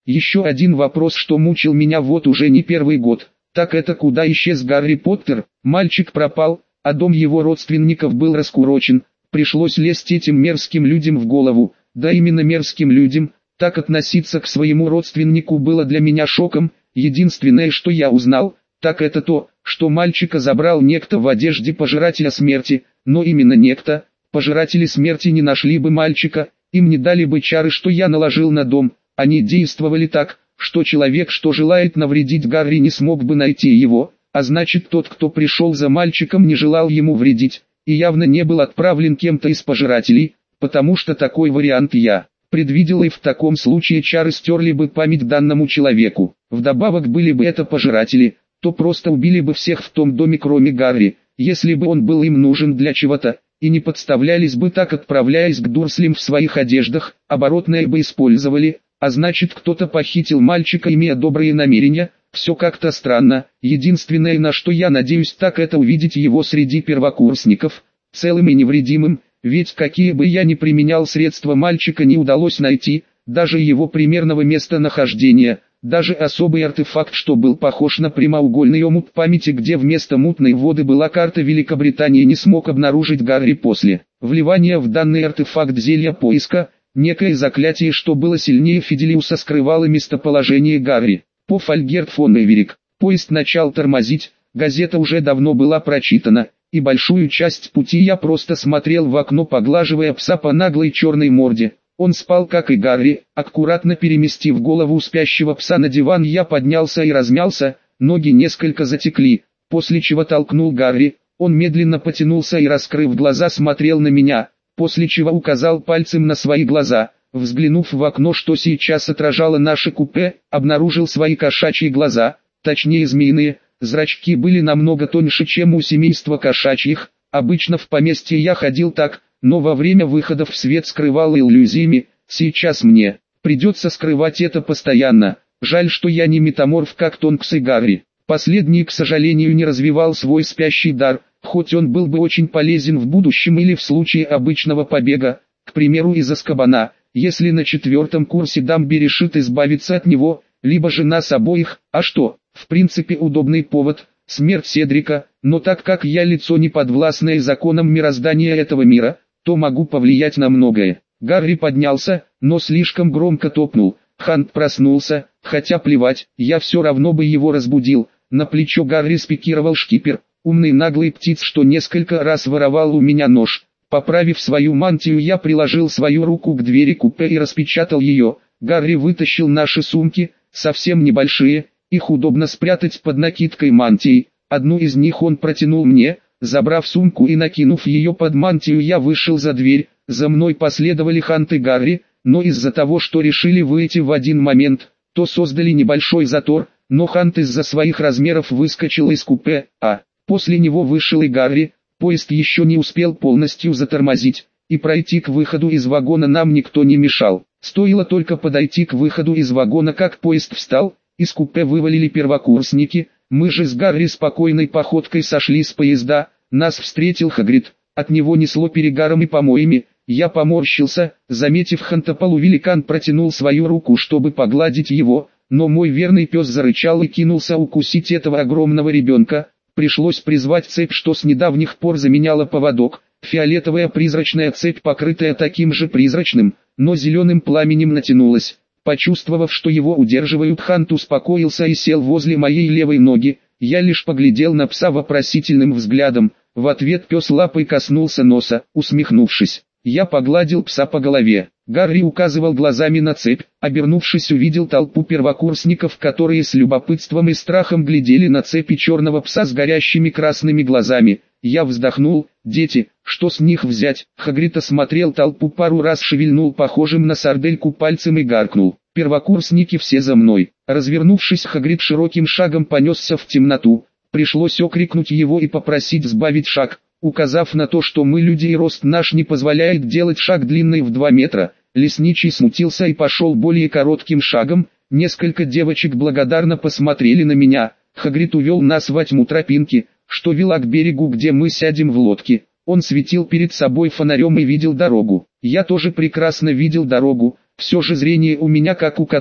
Еще один вопрос, что мучил меня вот уже не первый год. Так это куда исчез Гарри Поттер? Мальчик пропал, а дом его родственников был раскурочен. Пришлось лезть этим мерзким людям в голову. Да именно мерзким людям. Так относиться к своему родственнику было для меня шоком. Единственное, что я узнал, так это то, что мальчика забрал некто в одежде пожирателя смерти. Но именно некто. Пожиратели смерти не нашли бы мальчика, им не дали бы чары, что я наложил на дом. Они действовали так, что человек, что желает навредить Гарри, не смог бы найти его, а значит тот, кто пришел за мальчиком, не желал ему вредить, и явно не был отправлен кем-то из пожирателей, потому что такой вариант я предвидел, и в таком случае чары стерли бы память данному человеку. Вдобавок, были бы это пожиратели, то просто убили бы всех в том доме, кроме Гарри, если бы он был им нужен для чего-то, и не подставлялись бы так, отправляясь к Дурслям в своих одеждах, оборотное бы использовали, а значит кто-то похитил мальчика, имея добрые намерения. Все как-то странно. Единственное, на что я надеюсь, так это увидеть его среди первокурсников, целым и невредимым, ведь какие бы я ни применял средства, мальчика не удалось найти, даже его примерного местонахождения, даже особый артефакт, что был похож на прямоугольный омут памяти, где вместо мутной воды была карта Великобритании, не смог обнаружить Гарри после вливания в данный артефакт зелья поиска. Некое заклятие, что было сильнее Фиделиуса, скрывало местоположение Гарри. По Фольгерт фон Эверик. Поезд начал тормозить, газета уже давно была прочитана, и большую часть пути я просто смотрел в окно, поглаживая пса по наглой черной морде. Он спал, как и Гарри. Аккуратно переместив голову спящего пса на диван, я поднялся и размялся, ноги несколько затекли, после чего толкнул Гарри. Он медленно потянулся и, раскрыв глаза, смотрел на меня, после чего указал пальцем на свои глаза. Взглянув в окно, что сейчас отражало наше купе, обнаружил свои кошачьи глаза, точнее змеиные. Зрачки были намного тоньше, чем у семейства кошачьих. Обычно в поместье я ходил так, но во время выходов в свет скрывал иллюзиями. Сейчас мне придется скрывать это постоянно. Жаль, что я не метаморф, как Тонкс и Гарри. Последний, к сожалению, не развивал свой спящий дар, хоть он был бы очень полезен в будущем или в случае обычного побега, к примеру, из Азкабана, если на 4-м курсе Дамби решит избавиться от него, либо же нас обоих. А что, в принципе, удобный повод – смерть Седрика, но так как я лицо не подвластное законам мироздания этого мира, то могу повлиять на многое. Гарри поднялся, но слишком громко топнул. Хант проснулся, хотя плевать, я все равно бы его разбудил. На плечо Гарри спикировал шкипер, умный наглый птиц, что несколько раз воровал у меня нож. Поправив свою мантию, я приложил свою руку к двери купе и распечатал ее. Гарри вытащил наши сумки, совсем небольшие, их удобно спрятать под накидкой мантии. Одну из них он протянул мне. Забрав сумку и накинув ее под мантию, я вышел за дверь. За мной последовали Хант и Гарри, но из-за того, что решили выйти в один момент, то создали небольшой затор, но Хант из-за своих размеров выскочил из купе, а после него вышел и Гарри. Поезд еще не успел полностью затормозить, и пройти к выходу из вагона нам никто не мешал. Стоило только подойти к выходу из вагона, как поезд встал, из купе вывалили первокурсники. Мы же с Гарри спокойной походкой сошли с поезда. Нас встретил Хагрид, от него несло перегаром и помоями. Я поморщился, заметив Ханта, полувеликан протянул свою руку, чтобы погладить его, но мой верный пес зарычал и кинулся укусить этого огромного ребенка. Пришлось призвать цепь, что с недавних пор заменяла поводок. Фиолетовая призрачная цепь, покрытая таким же призрачным, но зеленым пламенем, натянулась. Почувствовав, что его удерживают, Хант успокоился и сел возле моей левой ноги. Я лишь поглядел на пса вопросительным взглядом. В ответ пес лапой коснулся носа, усмехнувшись. Я погладил пса по голове. Гарри указывал глазами на цепь. Обернувшись, увидел толпу первокурсников, которые с любопытством и страхом глядели на цепи черного пса с горящими красными глазами. Я вздохнул. Дети, что с них взять? Хагрид осмотрел толпу, пару раз шевельнул похожим на сардельку пальцем и гаркнул. Первокурсники, все за мной. Развернувшись, Хагрид широким шагом понесся в темноту. Пришлось окрикнуть его и попросить сбавить шаг, указав на то, что мы люди и рост наш не позволяет делать шаг длинный в 2 метра. Лесничий смутился и пошел более коротким шагом. Несколько девочек благодарно посмотрели на меня. Хагрид увел нас во тьму тропинки, что вела к берегу, где мы сядем в лодке. Он светил перед собой фонарем и видел дорогу. Я тоже прекрасно видел дорогу, все же зрение у меня как у кота.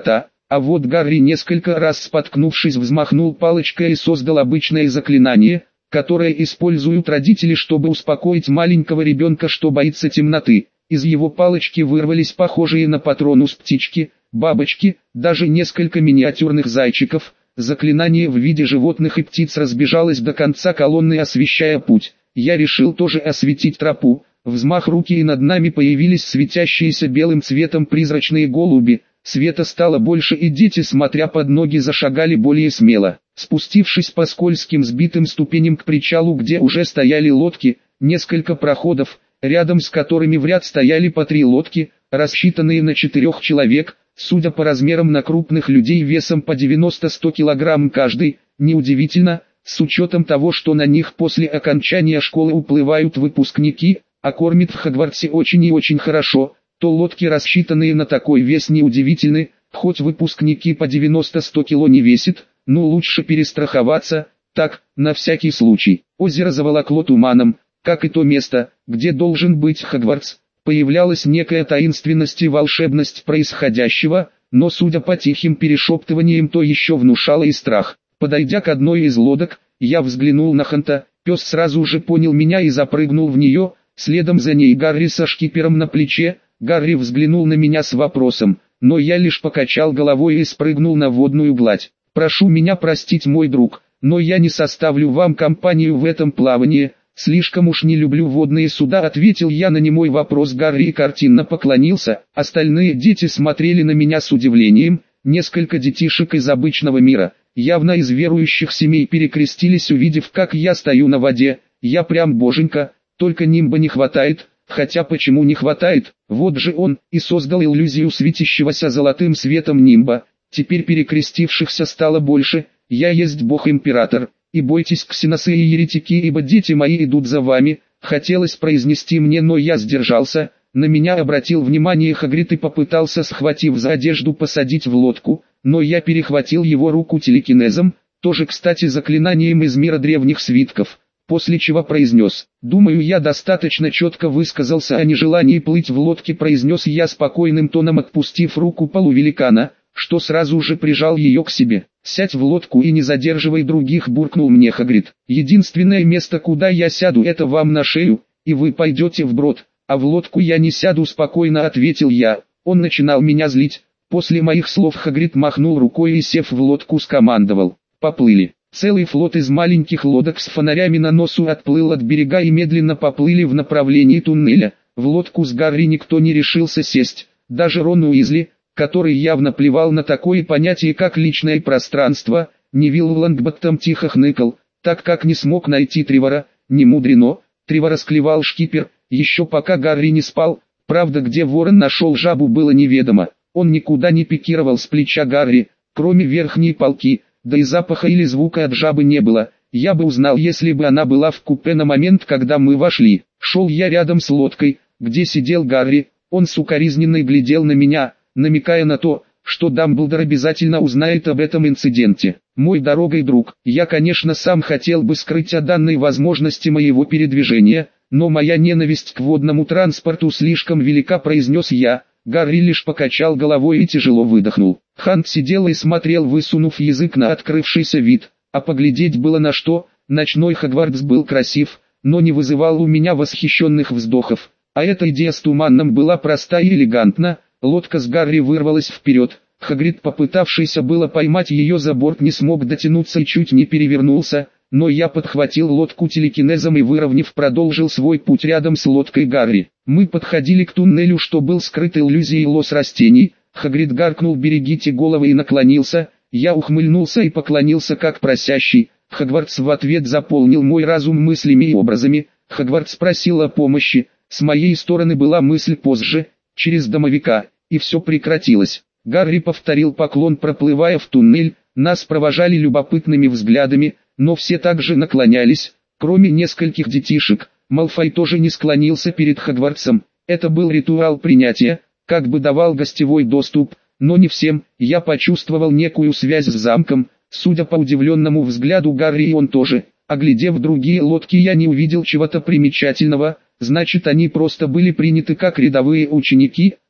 А вот Гарри, несколько раз споткнувшись, взмахнул палочкой и создал обычное заклинание, которое используют родители, чтобы успокоить маленького ребенка, что боится темноты. Из его палочки вырвались похожие на патронус птички, бабочки, даже несколько миниатюрных зайчиков. Заклинание в виде животных и птиц разбежалось до конца колонны, освещая путь. Я решил тоже осветить тропу. Взмах руки, и над нами появились светящиеся белым цветом призрачные голуби. Света стало больше, и дети, смотря под ноги, зашагали более смело. Спустившись по скользким сбитым ступеням к причалу, где уже стояли лодки, несколько проходов, рядом с которыми в ряд стояли по 3 лодки, рассчитанные на 4 человек, судя по размерам на крупных людей весом по 90-100 килограмм каждый. Неудивительно, с учетом того, что на них после окончания школы уплывают выпускники, а кормят в Хогвартсе очень и очень хорошо, то лодки, рассчитанные на такой вес, неудивительны. Хоть выпускники по 90-100 кило не весит, но лучше перестраховаться, так, на всякий случай. Озеро заволокло туманом, как и то место, где должен быть Хогвартс. Появлялась некая таинственность и волшебность происходящего, но судя по тихим перешептываниям, то еще внушало и страх. Подойдя к одной из лодок, я взглянул на Ханта. Пес сразу же понял меня и запрыгнул в нее, следом за ней Гарри со шкипером на плече. Гарри взглянул на меня с вопросом, но я лишь покачал головой и спрыгнул на водную гладь. «Прошу меня простить, мой друг, но я не составлю вам компанию в этом плавании, слишком уж не люблю водные суда», ответил я на немой вопрос Гарри и картинно поклонился. Остальные дети смотрели на меня с удивлением. Несколько детишек из обычного мира, явно из верующих семей, перекрестились, увидев, как я стою на воде. Я прям боженька, только нимба не хватает. Хотя почему не хватает? Вот же он и создал иллюзию светящегося золотым светом нимба. Теперь перекрестившихся стало больше. Я есть бог-император, и бойтесь, ксеносы и еретики, ибо дети мои идут за вами. Хотелось произнести мне, но я сдержался. На меня обратил внимание Хагрид и попытался, схватив за одежду, посадить в лодку, но я перехватил его руку телекинезом, тоже, кстати, заклинанием из мира древних свитков. После чего произнес: «Думаю, я достаточно четко высказался о нежелании плыть в лодке», произнес я спокойным тоном, отпустив руку полувеликана, что сразу же прижал ее к себе. «Сядь в лодку и не задерживай других», буркнул мне Хагрид. «Единственное место, куда я сяду, это вам на шею, и вы пойдете вброд, а в лодку я не сяду», спокойно ответил я. Он начинал меня злить. После моих слов Хагрид махнул рукой и, сев в лодку, скомандовал: «Поплыли». Целый флот из маленьких лодок с фонарями на носу отплыл от берега и медленно поплыли в направлении туннеля. В лодку с Гарри никто не решился сесть, даже Рон Уизли, который явно плевал на такое понятие, как личное пространство. Невилл Лонгботтом тихо хныкал, так как не смог найти Тревора. Не мудрено, Тревора склевал шкипер, еще пока Гарри не спал. Правда, где Ворон нашел жабу, было неведомо. Он никуда не пикировал с плеча Гарри, кроме верхней палки. Да и запаха или звука от жабы не было. Я бы узнал, если бы она была в купе на момент, когда мы вошли. Шел я рядом с лодкой, где сидел Гарри. Он сукоризненно глядел на меня, намекая на то, что Дамблдор обязательно узнает об этом инциденте. «Мой дорогой друг, я, конечно, сам хотел бы скрыть о данной возможности моего передвижения, но моя ненависть к водному транспорту слишком велика», произнес я. Гарри лишь покачал головой и тяжело выдохнул. Хант сидел и смотрел, высунув язык на открывшийся вид, а поглядеть было на что. Ночной Хогвартс был красив, но не вызывал у меня восхищенных вздохов, а эта идея с туманом была проста и элегантна. Лодка с Гарри вырвалась вперед. Хагрид, попытавшийся было поймать ее за борт, не смог дотянуться и чуть не перевернулся, но я подхватил лодку телекинезом и, выровняв, продолжил свой путь рядом с лодкой Гарри. Мы подходили к туннелю, что был скрыт иллюзией лос растений. Хагрид гаркнул: «Берегите головы», и наклонился. Я ухмыльнулся и поклонился как просящий. Хогвартс в ответ заполнил мой разум мыслями и образами. Хогвартс просил о помощи. С моей стороны была мысль позже, через домовика, и все прекратилось. Гарри повторил поклон, проплывая в туннель. Нас провожали любопытными взглядами, но все также наклонялись, кроме нескольких детишек. Малфой тоже не склонился перед Хогвартсом. Это был ритуал принятия, как бы давал гостевой доступ, но не всем. Я почувствовал некую связь с замком. Судя по удивленному взгляду Гарри, и он тоже. Оглядев другие лодки, я не увидел чего-то примечательного. Значит, они просто были приняты как рядовые ученики.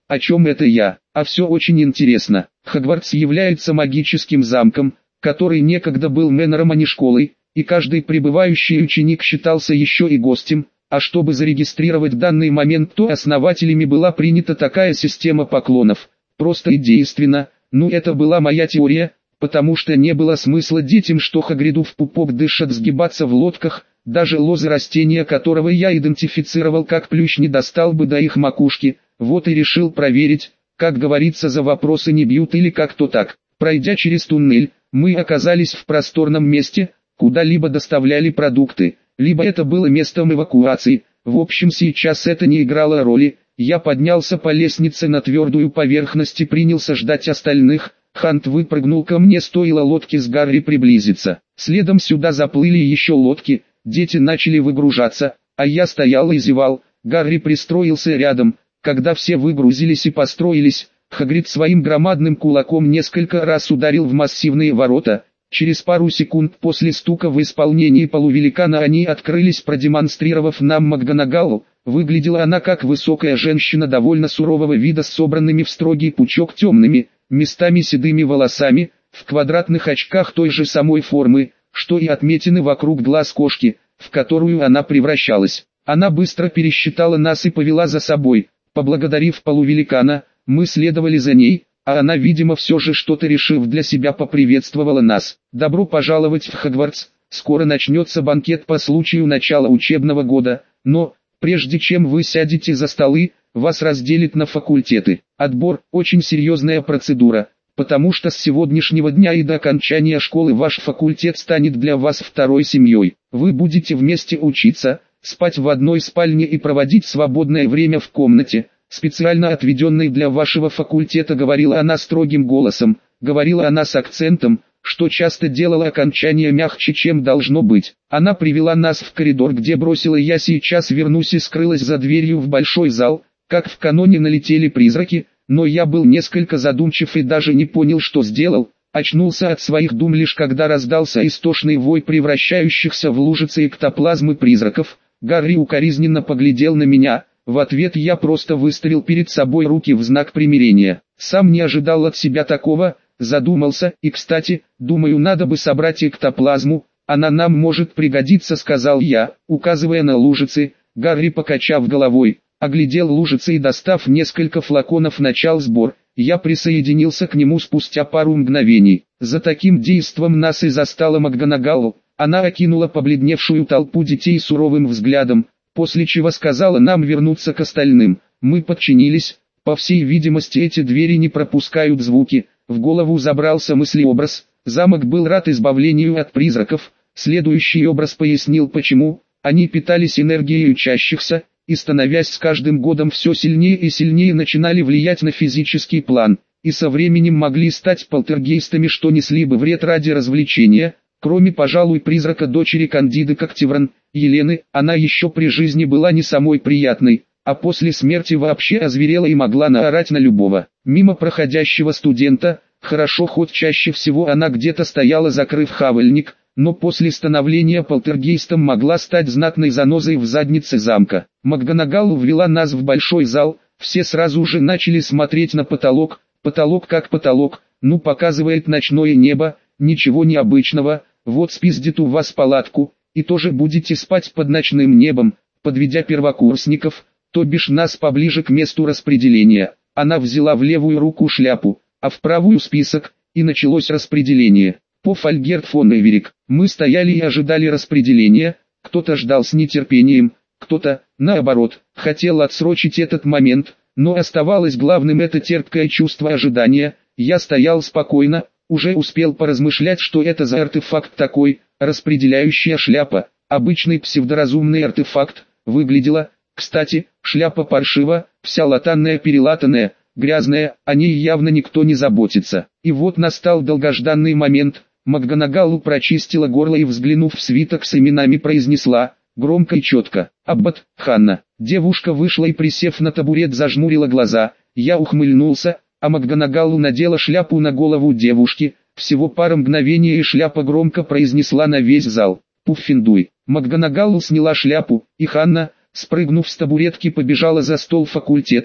о чем это я? А все очень интересно. Хогвартс является магическим замком, который некогда был мэнором, а не школой, и каждый прибывающий ученик считался еще и гостем, а чтобы зарегистрировать данный момент, то основателями была принята такая система поклонов. Просто и действенно, это была моя теория, потому что не было смысла детям, что Хагриду в пупок дышат, сгибаться в лодках, даже лозы растения, которого я идентифицировал как плющ, не достал бы до их макушки, вот и решил проверить, как говорится, за вопросы не бьют или как-то так. Пройдя через туннель, мы оказались в просторном месте, куда либо доставляли продукты, либо это было местом эвакуации. В общем, сейчас это не играло роли. Я поднялся по лестнице на твердую поверхность и принялся ждать остальных. Хант выпрыгнул ко мне, стоило лодке с Гарри приблизиться. Следом сюда заплыли еще лодки, дети начали выгружаться, а я стоял и зевал. Гарри пристроился рядом. Когда все выгрузились и построились, Хагрид своим громадным кулаком несколько раз ударил в массивные ворота. Через пару секунд после стука в исполнении полувеликана они открылись, продемонстрировав нам МакГонагалл. Выглядела она как высокая женщина довольно сурового вида с собранными в строгий пучок темными, местами седыми волосами, в квадратных очках той же самой формы, что и отметины вокруг глаз кошки, в которую она превращалась. Она быстро пересчитала нас и повела за собой. Поблагодарив полувеликана, мы следовали за ней, а она, видимо, все же что-то решив для себя, поприветствовала нас. «Добро пожаловать в Хогвартс, скоро начнется банкет по случаю начала учебного года, но, прежде чем вы сядете за столы, вас разделят на факультеты. Отбор – очень серьезная процедура, потому что с сегодняшнего дня и до окончания школы ваш факультет станет для вас второй семьей. Вы будете вместе учиться, спать в одной спальне и проводить свободное время в комнате, специально отведенной для вашего факультета», — говорила она строгим голосом. Говорила она с акцентом, что часто делала окончание мягче, чем должно быть. Она привела нас в коридор, где бросила «я сейчас вернусь», и скрылась за дверью в большой зал. Как в каноне налетели призраки, но я был несколько задумчив и даже не понял, что сделал. Очнулся от своих дум лишь когда раздался истошный вой превращающихся в лужицы эктоплазмы призраков. Гарри укоризненно поглядел на меня. В ответ я просто выставил перед собой руки в знак примирения. Сам не ожидал от себя такого, задумался. И, кстати, думаю, надо бы собрать эктоплазму, она нам может пригодиться, сказал я, указывая на лужицы. Гарри, покачав головой, оглядел лужицы и, достав несколько флаконов, начал сбор. Я присоединился к нему спустя пару мгновений. За таким действом нас и застала МакГонагалл. Она окинула побледневшую толпу детей суровым взглядом, после чего сказала нам вернуться к остальным. Мы подчинились. По всей видимости, эти двери не пропускают звуки. В голову забрался мыслеобраз. Замок был рад избавлению от призраков. Следующий образ пояснил почему. Они питались энергией учащихся, и, становясь с каждым годом все сильнее и сильнее, начинали влиять на физический план, и со временем могли стать полтергейстами, что несли бы вред ради развлечения. Кроме, пожалуй, призрака дочери Кандиды Коктевран, Елены, она еще при жизни была не самой приятной, а после смерти вообще озверела и могла наорать на любого. Мимо проходящего студента, хорошо хоть чаще всего она где-то стояла, закрыв хавальник, но после становления полтергейстом могла стать знатной занозой в заднице замка. МакГонагалл ввела нас в большой зал, все сразу же начали смотреть на потолок. Потолок как потолок, показывает ночное небо, ничего необычного. Вот спиздит у вас палатку, и тоже будете спать под ночным небом, подведя первокурсников, то бишь нас поближе к месту распределения. Она взяла в левую руку шляпу, а в правую список, и началось распределение. По Фольгерт фон Эверик. Мы стояли и ожидали распределения, кто-то ждал с нетерпением, кто-то, наоборот, хотел отсрочить этот момент, но оставалось главным это терпкое чувство ожидания. Я стоял спокойно, уже успел поразмышлять, что это за артефакт такой. Распределяющая шляпа, обычный псевдоразумный артефакт, выглядела, кстати, шляпа паршиво, вся латанная-перелатанная, грязная, о ней явно никто не заботится. И вот настал долгожданный момент. МакГонагалл прочистила горло и, взглянув в свиток с именами, произнесла, громко и четко: «Аббат, Ханна». Девушка вышла и, присев на табурет, зажмурила глаза. Я ухмыльнулся, а МакГонагалл надела шляпу на голову девушки. Всего пара мгновений, и шляпа громко произнесла на весь зал: «Пуффиндуй». МакГонагалл сняла шляпу, и Ханна, спрыгнув с табуретки, побежала за стол факультета.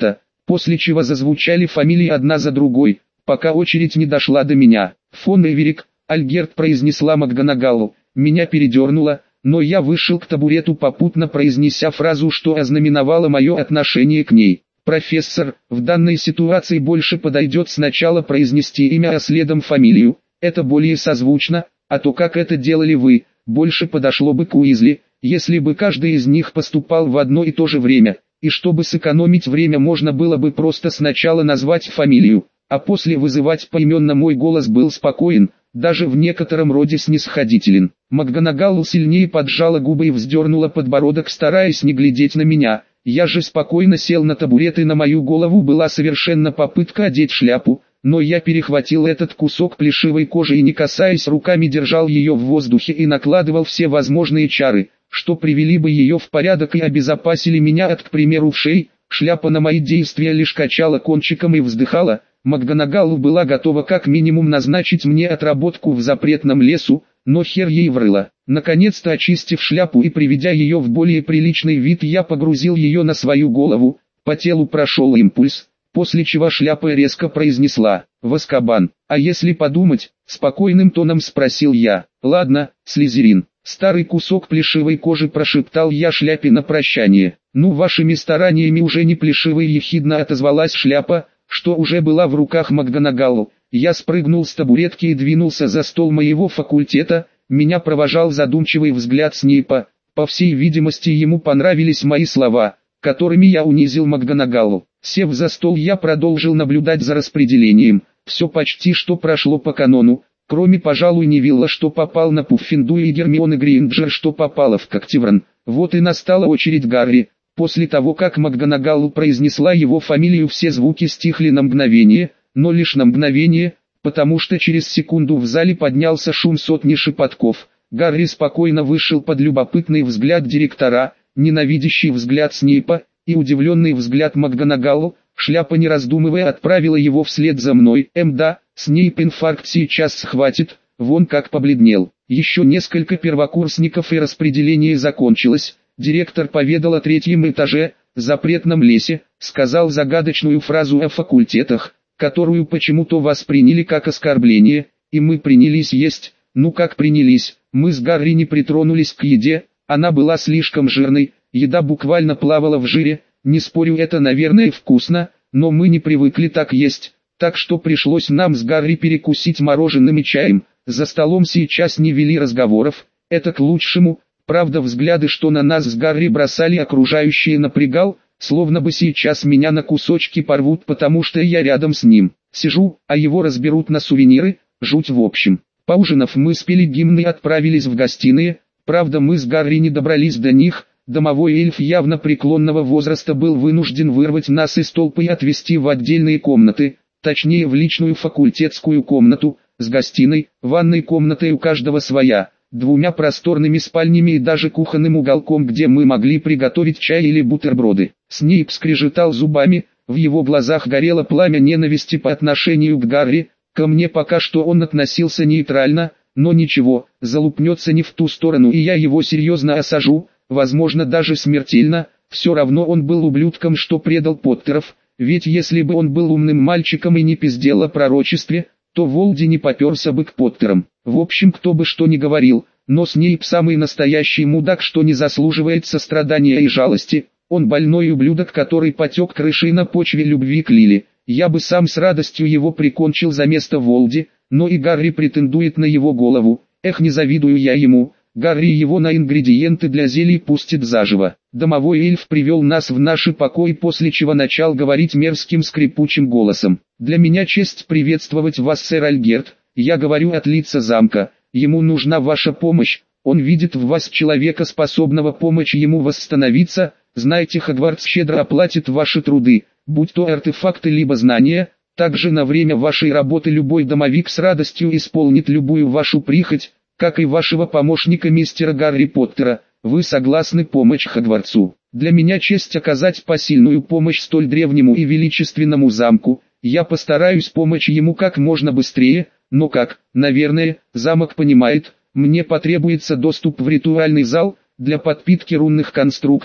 после чего зазвучали фамилии одна за другой, пока очередь не дошла до меня. «Фон Эверик», — Альгерт произнесла МакГонагалл. Меня передернуло, но я вышел к табурету, попутно произнеся фразу, что ознаменовало мое отношение к ней. «Профессор, в данной ситуации больше подойдет сначала произнести имя, а следом фамилию. Это более созвучно, а то как это делали вы, больше подошло бы к Уизли, если бы каждый из них поступал в одно и то же время. И чтобы сэкономить время, можно было бы просто сначала назвать фамилию, а после вызывать поименно». Мой голос был спокоен, даже в некотором роде снисходителен. МакГонагалл сильнее поджала губы и вздернула подбородок, стараясь не глядеть на меня. Я же спокойно сел на табурет, и на мою голову была совершенно попытка одеть шляпу, но я перехватил этот кусок плешивой кожи и, не касаясь руками, держал ее в воздухе и накладывал все возможные чары, что привели бы ее в порядок и обезопасили меня от, к примеру, вшей. Шляпа на мои действия лишь качала кончиком и вздыхала. МакГонагалл была готова как минимум назначить мне отработку в запретном лесу, но хер ей врыла. Наконец-то, очистив шляпу и приведя ее в более приличный вид, я погрузил ее на свою голову. По телу прошел импульс, после чего шляпа резко произнесла: «В Азкабан». «А если подумать?» — спокойным тоном спросил я. «Ладно, Слизерин». Старый кусок плешивой кожи, прошептал я шляпе на прощание. «Ну, вашими стараниями уже не плешивой», — ехидно отозвалась шляпа, что уже была в руках МакГонагалл. Я спрыгнул с табуретки и двинулся за стол моего факультета. Меня провожал задумчивый взгляд Снейпа. По всей видимости, ему понравились мои слова, которыми я унизил МакГонагалл. Сев за стол, я продолжил наблюдать за распределением. Все почти что прошло по канону, кроме, пожалуй, Невилла, что попал на Пуффиндуя, и Гермионы Грейнджер, что попало в Когтевран. Вот и настала очередь Гарри. После того, как МакГонагалл произнесла его фамилию, все звуки стихли на мгновение, но лишь на мгновение, потому что через секунду в зале поднялся шум сотни шепотков. Гарри спокойно вышел под любопытный взгляд директора, ненавидящий взгляд Снейпа и удивленный взгляд МакГонагалл. Шляпа, не раздумывая, отправила его вслед за мной. Да, Снейп инфаркт сейчас схватит, вон как побледнел. Еще несколько первокурсников и распределение закончилось. Директор поведал о третьем этаже, запретном лесе, сказал загадочную фразу о факультетах, которую почему-то восприняли как оскорбление, и мы принялись есть. Ну как принялись, мы с Гарри не притронулись к еде, она была слишком жирной, еда буквально плавала в жире. Не спорю, это, наверное, вкусно, но мы не привыкли так есть, так что пришлось нам с Гарри перекусить мороженым и чаем. За столом сейчас не вели разговоров, это к лучшему. Правда, взгляды, что на нас с Гарри бросали окружающие, напрягал, словно бы сейчас меня на кусочки порвут, потому что я рядом с ним сижу, а его разберут на сувениры. Жуть в общем. Поужинав, мы спели гимн и отправились в гостиные. Правда, мы с Гарри не добрались до них. Домовой эльф явно преклонного возраста был вынужден вырвать нас из толпы и отвезти в отдельные комнаты, точнее в личную факультетскую комнату, с гостиной, ванной комнатой у каждого своя, двумя просторными спальнями и даже кухонным уголком, где мы могли приготовить чай или бутерброды. Снейп скрежетал зубами, в его глазах горело пламя ненависти по отношению к Гарри. Ко мне пока что он относился нейтрально, но ничего, залупнется не в ту сторону, и я его серьезно осажу, возможно даже смертельно. Все равно он был ублюдком, что предал Поттеров, ведь если бы он был умным мальчиком и не пиздел о пророчестве, то Волди не поперся бы к Поттерам. В общем, кто бы что ни говорил, но Снейп самый настоящий мудак, что не заслуживает сострадания и жалости. Он больной ублюдок, который потек крышей на почве любви к Лили. Я бы сам с радостью его прикончил за место Волди, но и Гарри претендует на его голову. Эх, не завидую я ему. Гарри его на ингредиенты для зелий пустит заживо. Домовой эльф привел нас в наши покои, после чего начал говорить мерзким скрипучим голосом. «Для меня честь приветствовать вас, сэр Альгерт. Я говорю от лица замка. Ему нужна ваша помощь. Он видит в вас человека, способного помочь ему восстановиться. Знаете, Хогвартс щедро оплатит ваши труды, будь то артефакты либо знания. Также на время вашей работы любой домовик с радостью исполнит любую вашу прихоть, как и вашего помощника мистера Гарри Поттера. Вы согласны помочь Хогвартсу? Для меня честь оказать посильную помощь столь древнему и величественному замку. Я постараюсь помочь ему как можно быстрее, но как, наверное, замок понимает, мне потребуется доступ в ритуальный зал, для подпитки рунных конструктов.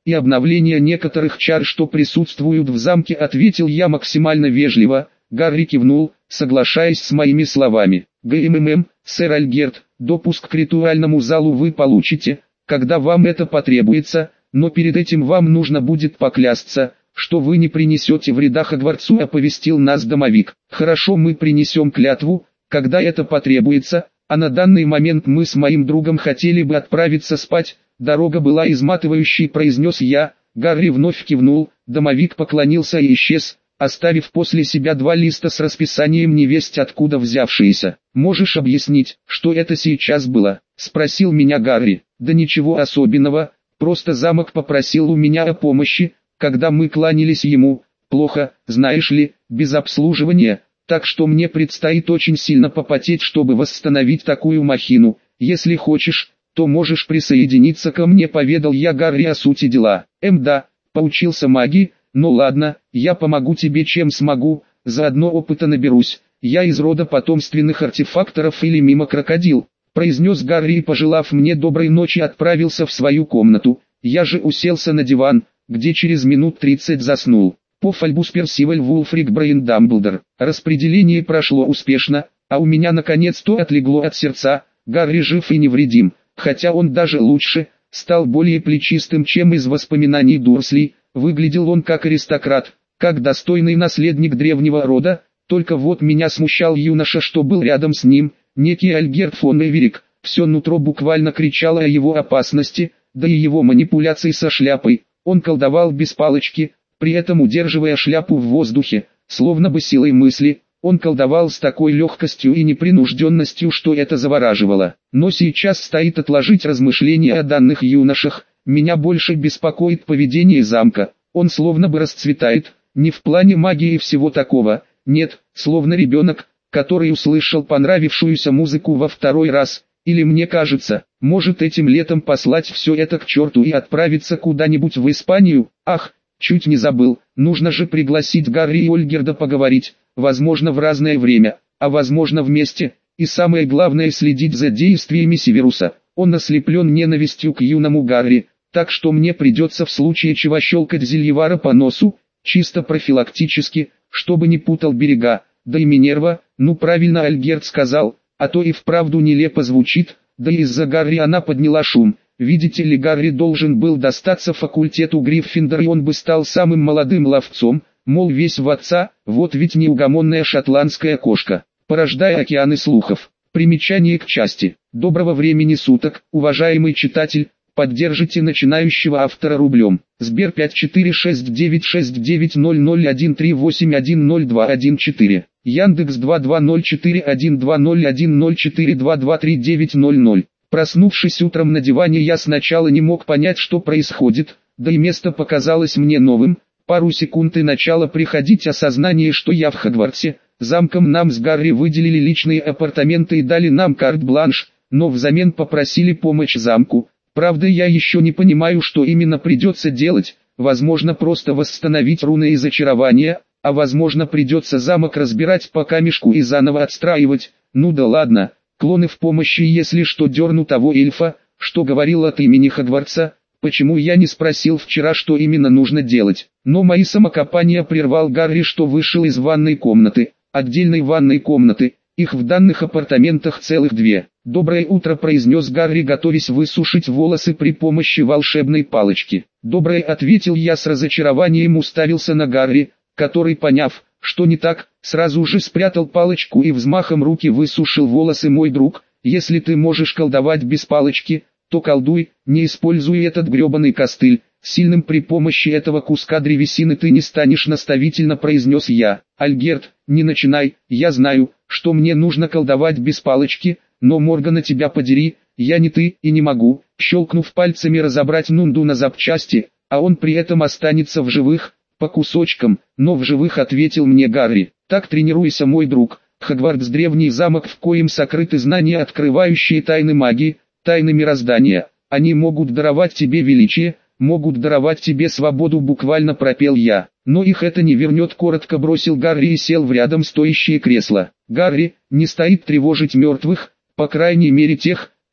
и обновления некоторых чар, что присутствуют в замке, ответил я максимально вежливо. Гарри кивнул, соглашаясь с моими словами. Сэр Альгерт, допуск к ритуальному залу вы получите, когда вам это потребуется, но перед этим вам нужно будет поклясться, что вы не принесете вреда Хогвартсу, оповестил нас домовик. Хорошо, мы принесем клятву, когда это потребуется, а на данный момент мы с моим другом хотели бы отправиться спать, дорога была изматывающей, произнес я. Гарри вновь кивнул, домовик поклонился и исчез, оставив после себя 2 листа с расписанием невесть откуда взявшиеся. «Можешь объяснить, что это сейчас было?» – спросил меня Гарри. «Да ничего особенного, просто замок попросил у меня о помощи, когда мы кланялись ему. Плохо, знаешь ли, без обслуживания, так что мне предстоит очень сильно попотеть, чтобы восстановить такую махину. Если хочешь, то можешь присоединиться ко мне», – поведал я Гарри о сути дела. Да, поучился магии. «Ну ладно, я помогу тебе чем смогу, заодно опыта наберусь. Я из рода потомственных артефакторов или мимо крокодил», произнес Гарри и, пожелав мне доброй ночи, отправился в свою комнату. Я же уселся на диван, где через минут 30 заснул. По Альбус Персиваль Вулфрик Брейн Дамблдор. Распределение прошло успешно, а у меня наконец-то отлегло от сердца. Гарри жив и невредим, хотя он даже лучше, стал более плечистым, чем из воспоминаний Дурслей. Выглядел он как аристократ, как достойный наследник древнего рода, только вот меня смущал юноша, что был рядом с ним, некий Альгерт фон Эверик. Все нутро буквально кричало о его опасности, да и его манипуляции со шляпой. Он колдовал без палочки, при этом удерживая шляпу в воздухе, словно бы силой мысли. Он колдовал с такой легкостью и непринужденностью, что это завораживало. Но сейчас стоит отложить размышления о данных юношах. Меня больше беспокоит поведение замка. Он словно бы расцветает, не в плане магии и всего такого, нет, словно ребенок, который услышал понравившуюся музыку во 2-й раз. Или мне кажется, может этим летом послать все это к черту и отправиться куда-нибудь в Испанию? Ах, чуть не забыл, нужно же пригласить Гарри и Ольгерда поговорить, возможно в разное время, а возможно вместе, и самое главное следить за действиями Северуса. Он ослеплен ненавистью к юному Гарри, так что мне придется в случае чего щелкать Зельевара по носу, чисто профилактически, чтобы не путал берега. Да и Минерва, ну правильно Альгерт сказал, а то и вправду нелепо звучит, да и из-за Гарри она подняла шум. Видите ли, Гарри должен был достаться факультету Гриффиндора, и он бы стал самым молодым ловцом, мол весь в отца, вот ведь неугомонная шотландская кошка, порождая океаны слухов. Примечание к части. Доброго времени суток, уважаемый читатель. Поддержите начинающего автора рублем. Сбер 5469600138102114. Яндекс 2204120104223900. Проснувшись утром на диване, я сначала не мог понять, что происходит, да и место показалось мне новым. Пару секунд и начало приходить осознание, что я в Хогвартсе. Замком нам с Гарри выделили личные апартаменты и дали нам карт-бланш, но взамен попросили помощь замку. Правда, я еще не понимаю, что именно придется делать. Возможно, просто восстановить руны и зачарования, а возможно, придется замок разбирать по камешку и заново отстраивать. Ну да ладно, клоны в помощи, если что, дерну того эльфа, что говорил от имени Хогвартса. Почему я не спросил вчера, что именно нужно делать? Но мои самокопания прервал Гарри, что вышел из ванной комнаты, отдельной ванной комнаты. Их в данных апартаментах целых 2. «Доброе утро», произнес Гарри, готовясь высушить волосы при помощи волшебной палочки. «Доброе», ответил я с разочарованием, уставился на Гарри, который, поняв, что не так, сразу же спрятал палочку и взмахом руки высушил волосы. «Мой друг, если ты можешь колдовать без палочки, то колдуй, не используй этот гребаный костыль. Сильным при помощи этого куска древесины ты не станешь», наставительно произнес я. «Альгерт, не начинай, я знаю, что мне нужно колдовать без палочки, но Моргана тебя подери, я не ты и не могу, щелкнув пальцами, разобрать Нунду на запчасти, а он при этом останется в живых, по кусочкам, но в живых», ответил мне Гарри. «Так тренируйся, мой друг. Хогвартс — древний замок, в коем сокрыты знания, открывающие тайны магии, тайны мироздания. Они могут даровать тебе величие, могут даровать тебе свободу», буквально пропел я. «Но их это не вернет», коротко бросил Гарри и сел в рядом стоящее кресло. «Гарри, не стоит тревожить мертвых, по крайней мере тех,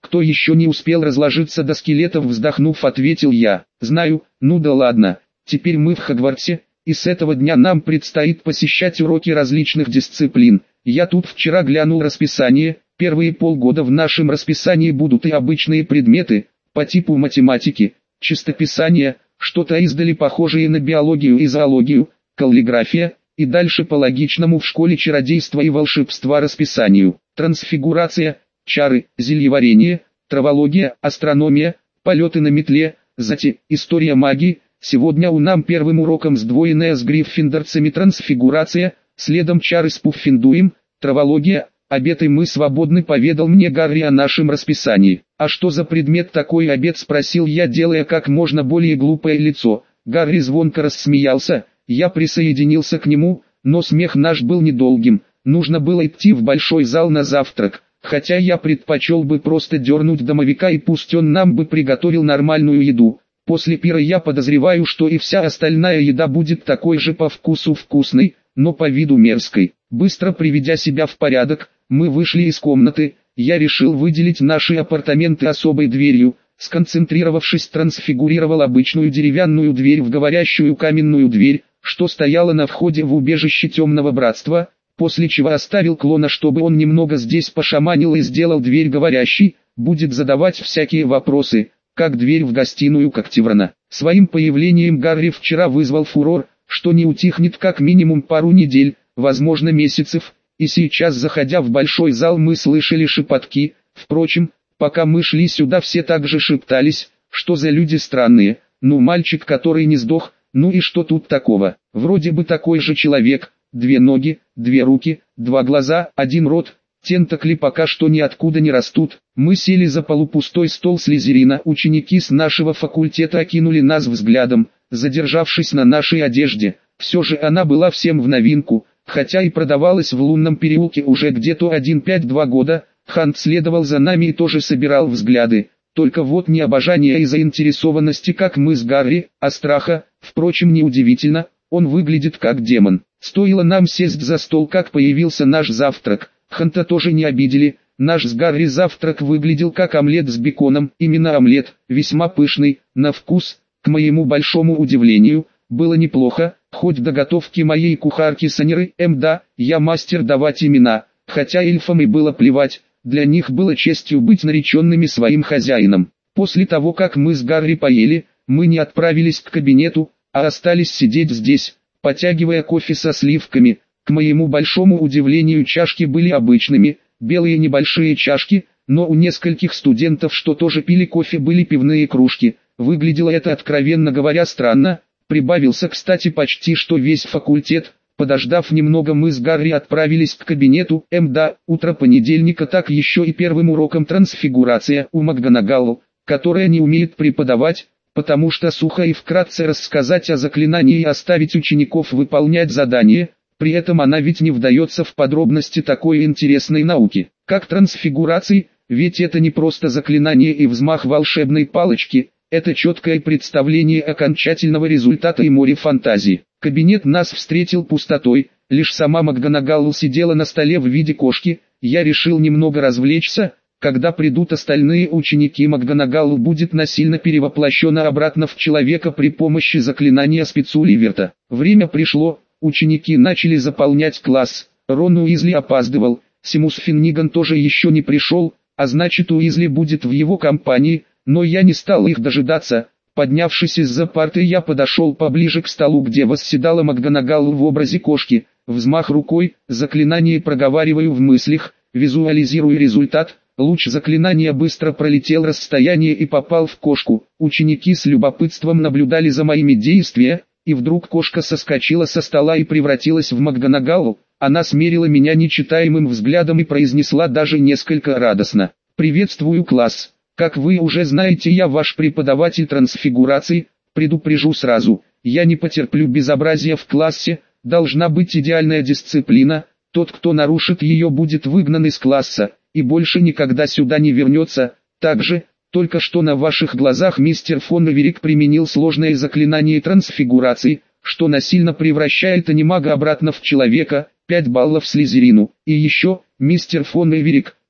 кто еще не успел разложиться до скелетов, вздохнув, ответил я. Знаю, ну да ладно, теперь мы в Хогвартсе, и с этого дня нам предстоит посещать уроки различных дисциплин. Я тут вчера глянул расписание, первые полгода в нашем расписании будут и обычные предметы, по типу математики, чистописания, что-то издали похожее на биологию и зоологию, каллиграфия, и дальше по логичному в школе чародейства и волшебства расписанию. Трансфигурация, чары, зельеварение, травология, астрономия, полеты на метле, история магии. Сегодня у нам первым уроком сдвоенная с гриффиндорцами трансфигурация, следом чары с Пуффендуем, травология. Обед, и мы свободны, поведал мне Гарри о нашем расписании. А что за предмет такой обед, спросил я, делая как можно более глупое лицо. Гарри звонко рассмеялся, я присоединился к нему, но смех наш был недолгим. Нужно было идти в большой зал на завтрак, хотя я предпочел бы просто дернуть домовика и пусть он нам бы приготовил нормальную еду. После пира я подозреваю, что и вся остальная еда будет такой же по вкусу вкусной, но по виду мерзкой. Быстро приведя себя в порядок, мы вышли из комнаты. Я решил выделить наши апартаменты особой дверью, сконцентрировавшись, трансфигурировал обычную деревянную дверь в говорящую каменную дверь, что стояла на входе в убежище Темного Братства, после чего оставил клона, чтобы он немного здесь пошаманил и сделал дверь говорящей, будет задавать всякие вопросы, как дверь в гостиную Когтеврана. Своим появлением Гарри вчера вызвал фурор, что не утихнет как минимум пару недель, возможно месяцев, и сейчас, заходя в большой зал, мы слышали шепотки. Впрочем, пока мы шли сюда, все также шептались, что за люди странные. Ну, мальчик, который не сдох, ну и что тут такого? Вроде бы такой же человек, 2 ноги, 2 руки, 2 глаза, 1 рот. Тентакли пока что ниоткуда не растут. Мы сели за полупустой стол Слизерина. Ученики с нашего факультета окинули нас взглядом, задержавшись на нашей одежде. Все же она была всем в новинку, хотя и продавалась в Лунном переулке уже где-то 1-5-2 года. Хант следовал за нами и тоже собирал взгляды. Только вот не обожания и заинтересованности, как мы с Гарри, а страха. Впрочем, неудивительно, он выглядит как демон. Стоило нам сесть за стол, как появился наш завтрак. Ханта тоже не обидели. Наш с Гарри завтрак выглядел как омлет с беконом. Именно омлет, весьма пышный, на вкус. К моему большому удивлению, было неплохо, хоть до готовки моей кухарки Санеры, да, я мастер давать имена, хотя эльфам и было плевать, для них было честью быть нареченными своим хозяином. После того, как мы с Гарри поели, мы не отправились к кабинету, а остались сидеть здесь, потягивая кофе со сливками. К моему большому удивлению, чашки были обычными, белые небольшие чашки, но у нескольких студентов, что тоже пили кофе, были пивные кружки. Выглядело это, откровенно говоря, странно. Прибавился, кстати, почти что весь факультет. Подождав немного, мы с Гарри отправились к кабинету. Да, утро понедельника, так еще и первым уроком трансфигурация у МакГонагал, которая не умеет преподавать, потому что сухо и вкратце рассказать о заклинании и оставить учеников выполнять задания. При этом она ведь не вдается в подробности такой интересной науки, как трансфигурации, ведь это не просто заклинание и взмах волшебной палочки, это четкое представление окончательного результата и море фантазии. Кабинет нас встретил пустотой, лишь сама МакГонагал сидела на столе в виде кошки. Я решил немного развлечься. Когда придут остальные ученики, МакГонагал будет насильно перевоплощена обратно в человека при помощи заклинания Спицуливерта. Время пришло. Ученики начали заполнять класс. Рон Уизли опаздывал, Симус Финниган тоже еще не пришел, а значит Уизли будет в его компании, но я не стал их дожидаться. Поднявшись из-за парты, я подошел поближе к столу, где восседала МакГонагал в образе кошки. Взмах рукой, заклинание проговариваю в мыслях, визуализирую результат. Луч заклинания быстро пролетел расстояние и попал в кошку. Ученики с любопытством наблюдали за моими действиями. И вдруг кошка соскочила со стола и превратилась в МакГонагал. Она смерила меня нечитаемым взглядом и произнесла даже несколько радостно: «Приветствую, класс. Как вы уже знаете, я ваш преподаватель трансфигурации. Предупрежу сразу, я не потерплю безобразия в классе, должна быть идеальная дисциплина. Тот, кто нарушит ее, будет выгнан из класса и больше никогда сюда не вернется. Также, только что на ваших глазах мистер фон Эверик применил сложное заклинание трансфигурации, что насильно превращает анимага обратно в человека, 5 баллов Слизерину. И еще, мистер фон Эверик,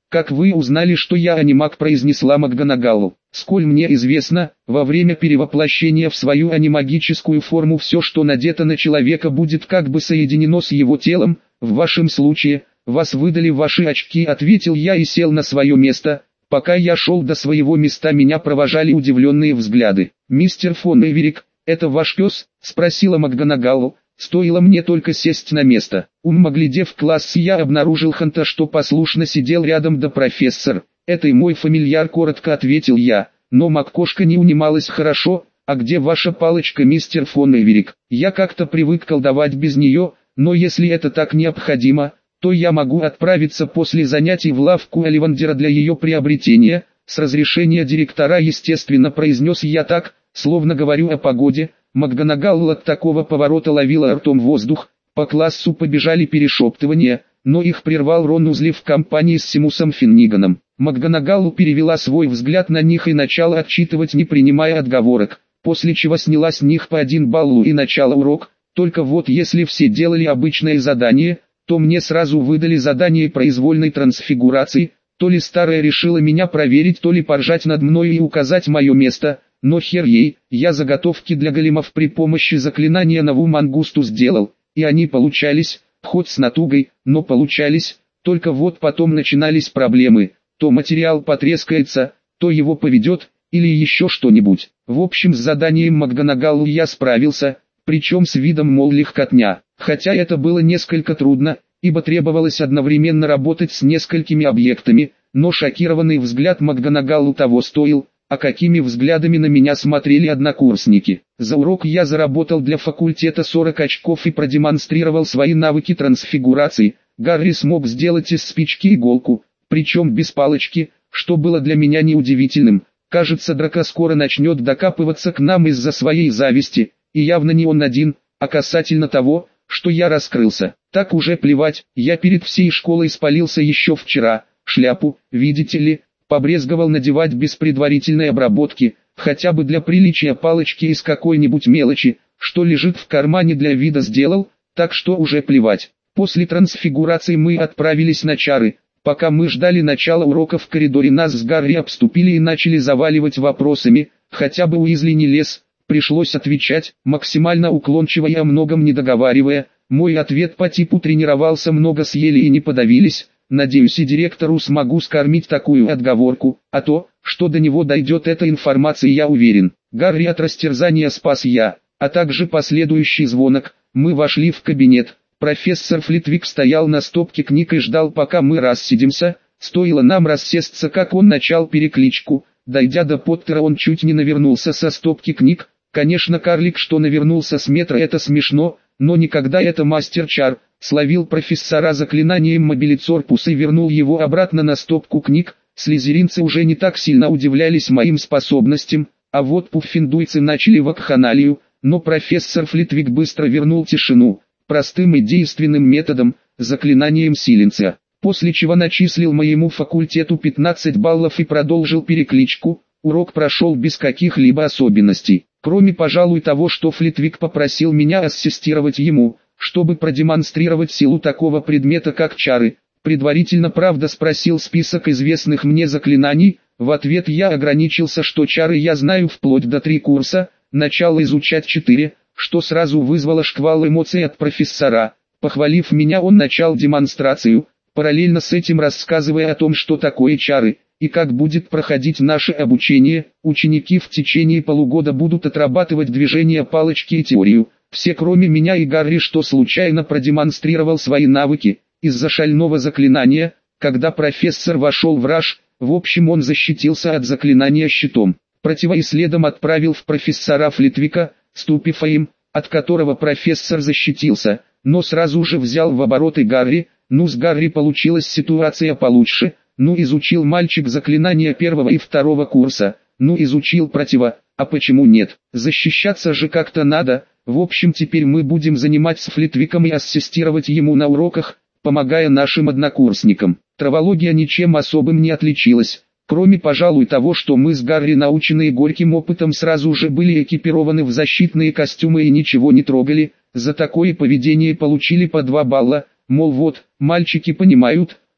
«Как вы узнали, что я анимаг?» – произнесла МакГонагалл. «Сколь мне известно, во время перевоплощения в свою анимагическую форму все, что надето на человека, будет как бы соединено с его телом. В вашем случае, вас выдали ваши очки», – ответил я и сел на свое место. Пока я шел до своего места, меня провожали удивленные взгляды. «Мистер фон Эверик, это ваш пес?» – спросила МакГонагалл. Стоило мне только сесть на место. Оглядев класс, я обнаружил Ханта, что послушно сидел рядом. «Да, профессор, это и мой фамильяр», — коротко ответил я. Но Маккошка не унималась. «Хорошо, а где ваша палочка, мистер фон Эверик? Я как-то привык колдовать без нее, но если это так необходимо, то я могу отправиться после занятий в лавку Оливандера для ее приобретения». «С разрешения директора, естественно», — произнес я так, словно говорю о погоде. МакГонагалл от такого поворота ловила ртом воздух. По классу побежали перешептывания, но их прервал Рон Уизли в компании с Симусом Финниганом. МакГонагалл перевела свой взгляд на них и начала отчитывать, не принимая отговорок, после чего сняла с них по 1 баллу и начала урок. Только вот если все делали обычное задание, то мне сразу выдали задание произвольной трансфигурации. То ли старая решила меня проверить, то ли поржать над мной и указать мое место. Но хер ей, я заготовки для големов при помощи заклинания Наву Мангусту сделал, и они получались, хоть с натугой, но получались. Только вот потом начинались проблемы, то материал потрескается, то его поведет, или еще что-нибудь. В общем, с заданием МакГонагалл я справился, причем с видом, мол, легкотня. Хотя это было несколько трудно, ибо требовалось одновременно работать с несколькими объектами, но шокированный взгляд МакГонагалл того стоил. А какими взглядами на меня смотрели однокурсники. За урок я заработал для факультета 40 очков и продемонстрировал свои навыки трансфигурации. Гарри смог сделать из спички иголку, причем без палочки, что было для меня неудивительным. Кажется, Драко скоро начнет докапываться к нам из-за своей зависти, и явно не он один. А касательно того, что я раскрылся, так уже плевать, я перед всей школой спалился еще вчера. Шляпу, видите ли, побрезговал надевать без предварительной обработки, хотя бы для приличия палочки из какой-нибудь мелочи, что лежит в кармане, для вида сделал, так что уже плевать. После трансфигурации мы отправились на чары. Пока мы ждали начала урока в коридоре, нас с Гарри обступили и начали заваливать вопросами. Хотя бы Уизли не лез, пришлось отвечать, максимально уклончиво и о многом не договаривая. Мой ответ по типу «тренировался много, съели и не подавились». Надеюсь, и директору смогу скормить такую отговорку, а то, что до него дойдет эта информация, я уверен. Гарри от растерзания спас я, а также последующий звонок. Мы вошли в кабинет. Профессор Флитвик стоял на стопке книг и ждал, пока мы рассидимся. Стоило нам рассесться, как он начал перекличку. Дойдя до Поттера, он чуть не навернулся со стопки книг. Конечно, карлик, что навернулся с метра, это смешно, но никогда это мастер чар. Словил профессора заклинанием мобилицорпус и вернул его обратно на стопку книг. Слизеринцы уже не так сильно удивлялись моим способностям, а вот пуффиндуйцы начали вакханалию, но профессор Флитвик быстро вернул тишину, простым и действенным методом, заклинанием силенция, после чего начислил моему факультету 15 баллов и продолжил перекличку. Урок прошел без каких-либо особенностей, кроме, пожалуй, того, что Флитвик попросил меня ассистировать ему, чтобы продемонстрировать силу такого предмета, как чары. Предварительно, правда, спросил список известных мне заклинаний. В ответ я ограничился, что чары я знаю вплоть до 3 курса, начал изучать 4, что сразу вызвало шквал эмоций от профессора. Похвалив меня, он начал демонстрацию, параллельно с этим рассказывая о том, что такое чары, и как будет проходить наше обучение. Ученики в течение полугода будут отрабатывать движения палочки и теорию. Все, кроме меня и Гарри, что случайно продемонстрировал свои навыки. Из-за шального заклинания, когда профессор вошел в раж, в общем, он защитился от заклинания щитом. Противоиследом отправил в профессора Флитвика, ступифаем, от которого профессор защитился, но сразу же взял в оборот и Гарри. Ну, с Гарри получилась ситуация получше. Ну, изучил мальчик заклинания 1 и 2 курса. Ну, изучил противо, а почему нет? Защищаться же как-то надо. В общем, теперь мы будем заниматься с Флитвиком и ассистировать ему на уроках, помогая нашим однокурсникам. Травология ничем особым не отличилась, кроме, пожалуй, того, что мы с Гарри, наученные горьким опытом, сразу же были экипированы в защитные костюмы и ничего не трогали. За такое поведение получили по 2 балла, мол, вот, мальчики понимают,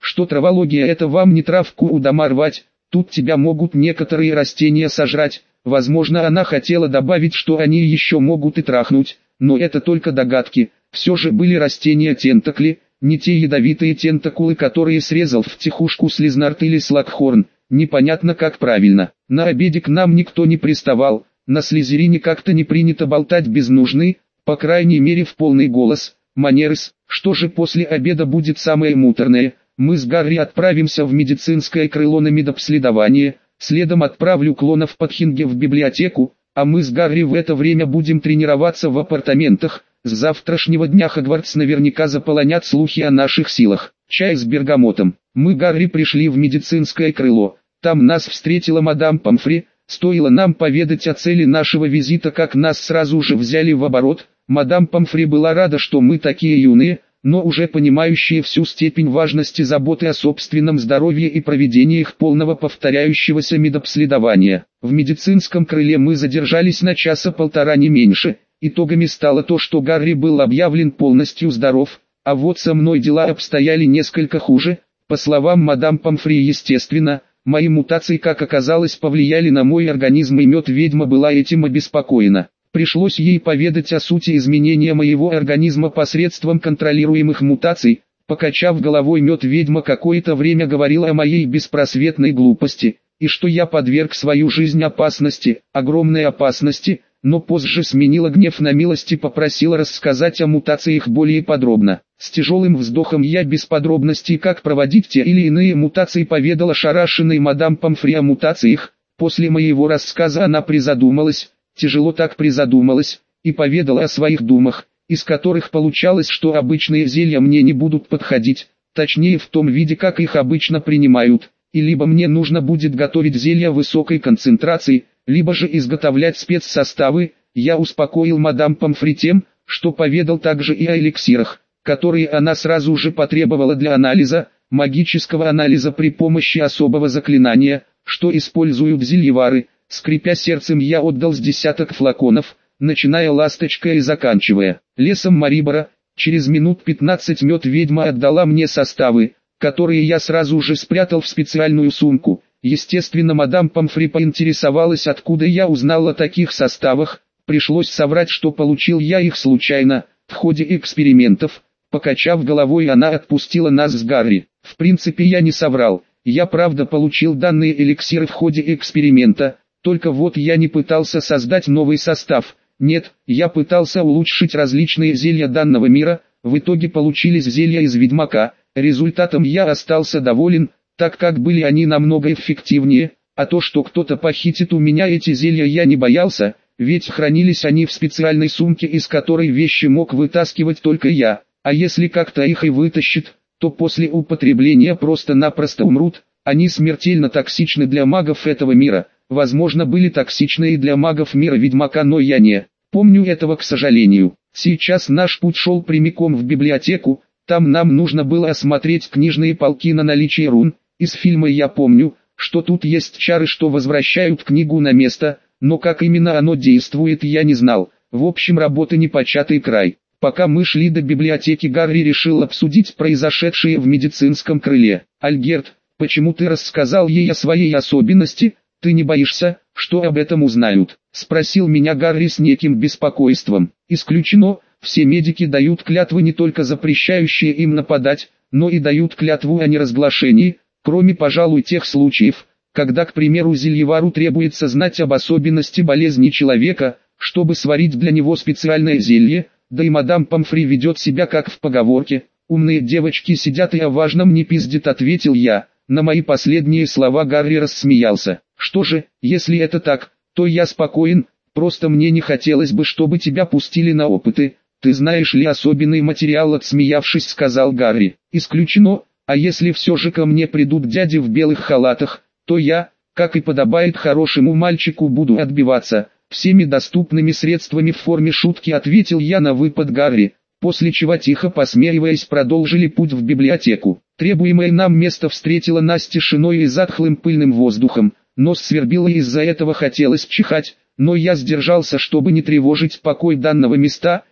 что травология это вам не травку у дома рвать, тут тебя могут некоторые растения сожрать. Возможно, она хотела добавить, что они еще могут и трахнуть, но это только догадки. Все же были растения-тентакли, не те ядовитые тентакулы, которые срезал втихушку Слизнард или Слакхорн. Непонятно как правильно. На обеде к нам никто не приставал, на Слизерине как-то не принято болтать без нужды, по крайней мере в полный голос. Манерс, что же после обеда будет самое муторное? Мы с Гарри отправимся в медицинское крыло на медобследование, следом отправлю клонов Подхинге в библиотеку, а мы с Гарри в это время будем тренироваться в апартаментах. С завтрашнего дня Хогвартс наверняка заполонят слухи о наших силах. Чай с бергамотом. Мы Гарри пришли в медицинское крыло. Там нас встретила мадам Помфри. Стоило нам поведать о цели нашего визита, как нас сразу же взяли в оборот. Мадам Помфри была рада, что мы такие юные, но уже понимающие всю степень важности заботы о собственном здоровье и проведения их полного повторяющегося медобследования. В медицинском крыле мы задержались на часа-полтора не меньше. Итогами стало то, что Гарри был объявлен полностью здоров, а вот со мной дела обстояли несколько хуже. По словам мадам Помфри, естественно, мои мутации, как оказалось, повлияли на мой организм, и мед-ведьма была этим обеспокоена. Пришлось ей поведать о сути изменения моего организма посредством контролируемых мутаций. Покачав головой, мед-ведьма какое-то время говорила о моей беспросветной глупости, и что я подверг свою жизнь опасности, огромной опасности, но позже сменила гнев на милость и попросила рассказать о мутациях более подробно. С тяжелым вздохом я без подробностей, как проводить те или иные мутации, поведал ошарашенной мадам Помфри о мутациях. После моего рассказа она призадумалась, тяжело так призадумалась, и поведала о своих думах, из которых получалось, что обычные зелья мне не будут подходить, точнее в том виде, как их обычно принимают, и либо мне нужно будет готовить зелья высокой концентрации, либо же изготовлять спецсоставы. Я успокоил мадам Помфри тем, что поведал также и о эликсирах, которые она сразу же потребовала для анализа, магического анализа при помощи особого заклинания, что используют зельевары. Скрипя сердцем, я отдал с десяток флаконов, начиная ласточкой и заканчивая лесом Марибора. Через минут 15 мед-ведьма отдала мне составы, которые я сразу же спрятал в специальную сумку. Естественно, мадам Помфри поинтересовалась, откуда я узнал о таких составах. Пришлось соврать, что получил я их случайно, в ходе экспериментов. Покачав головой, она отпустила нас с Гарри. В принципе, я не соврал. Я правда получил данные эликсиры в ходе эксперимента, только вот я не пытался создать новый состав. Нет, я пытался улучшить различные зелья данного мира. В итоге получились зелья из Ведьмака. Результатом я остался доволен, так как были они намного эффективнее, а то, что кто-то похитит у меня эти зелья, я не боялся, ведь хранились они в специальной сумке, из которой вещи мог вытаскивать только я, а если как-то их и вытащит, то после употребления просто-напросто умрут. Они смертельно токсичны для магов этого мира, возможно, были токсичны и для магов мира Ведьмака, но я не помню этого, к сожалению. Сейчас наш путь шел прямиком в библиотеку, там нам нужно было осмотреть книжные полки на наличие рун. Из фильма я помню, что тут есть чары, что возвращают книгу на место, но как именно оно действует, я не знал. В общем, работа непочатый край. Пока мы шли до библиотеки, Гарри решил обсудить произошедшее в медицинском крыле. «Альгерт, почему ты рассказал ей о своей особенности? Ты не боишься, что об этом узнают?» — спросил меня Гарри с неким беспокойством. «Исключено, все медики дают клятвы, не только запрещающие им нападать, но и дают клятву о неразглашении, кроме, пожалуй, тех случаев, когда, к примеру, зельевару требуется знать об особенности болезни человека, чтобы сварить для него специальное зелье, да и мадам Помфри ведет себя как в поговорке «умные девочки сидят и о важном не пиздят», ответил я. На мои последние слова Гарри рассмеялся. «Что же, если это так, то я спокоен, просто мне не хотелось бы, чтобы тебя пустили на опыты. Ты знаешь ли особенный материал?» — отсмеявшись, сказал Гарри. «Исключено, а если все же ко мне придут дяди в белых халатах, то я, как и подобает хорошему мальчику, буду отбиваться всеми доступными средствами», в форме шутки ответил я на выпад Гарри, после чего, тихо посмеиваясь, продолжили путь в библиотеку. Требуемое нам место встретило нас тишиной и затхлым пыльным воздухом, нос свербило и из-за этого хотелось чихать, но я сдержался, чтобы не тревожить покой данного места,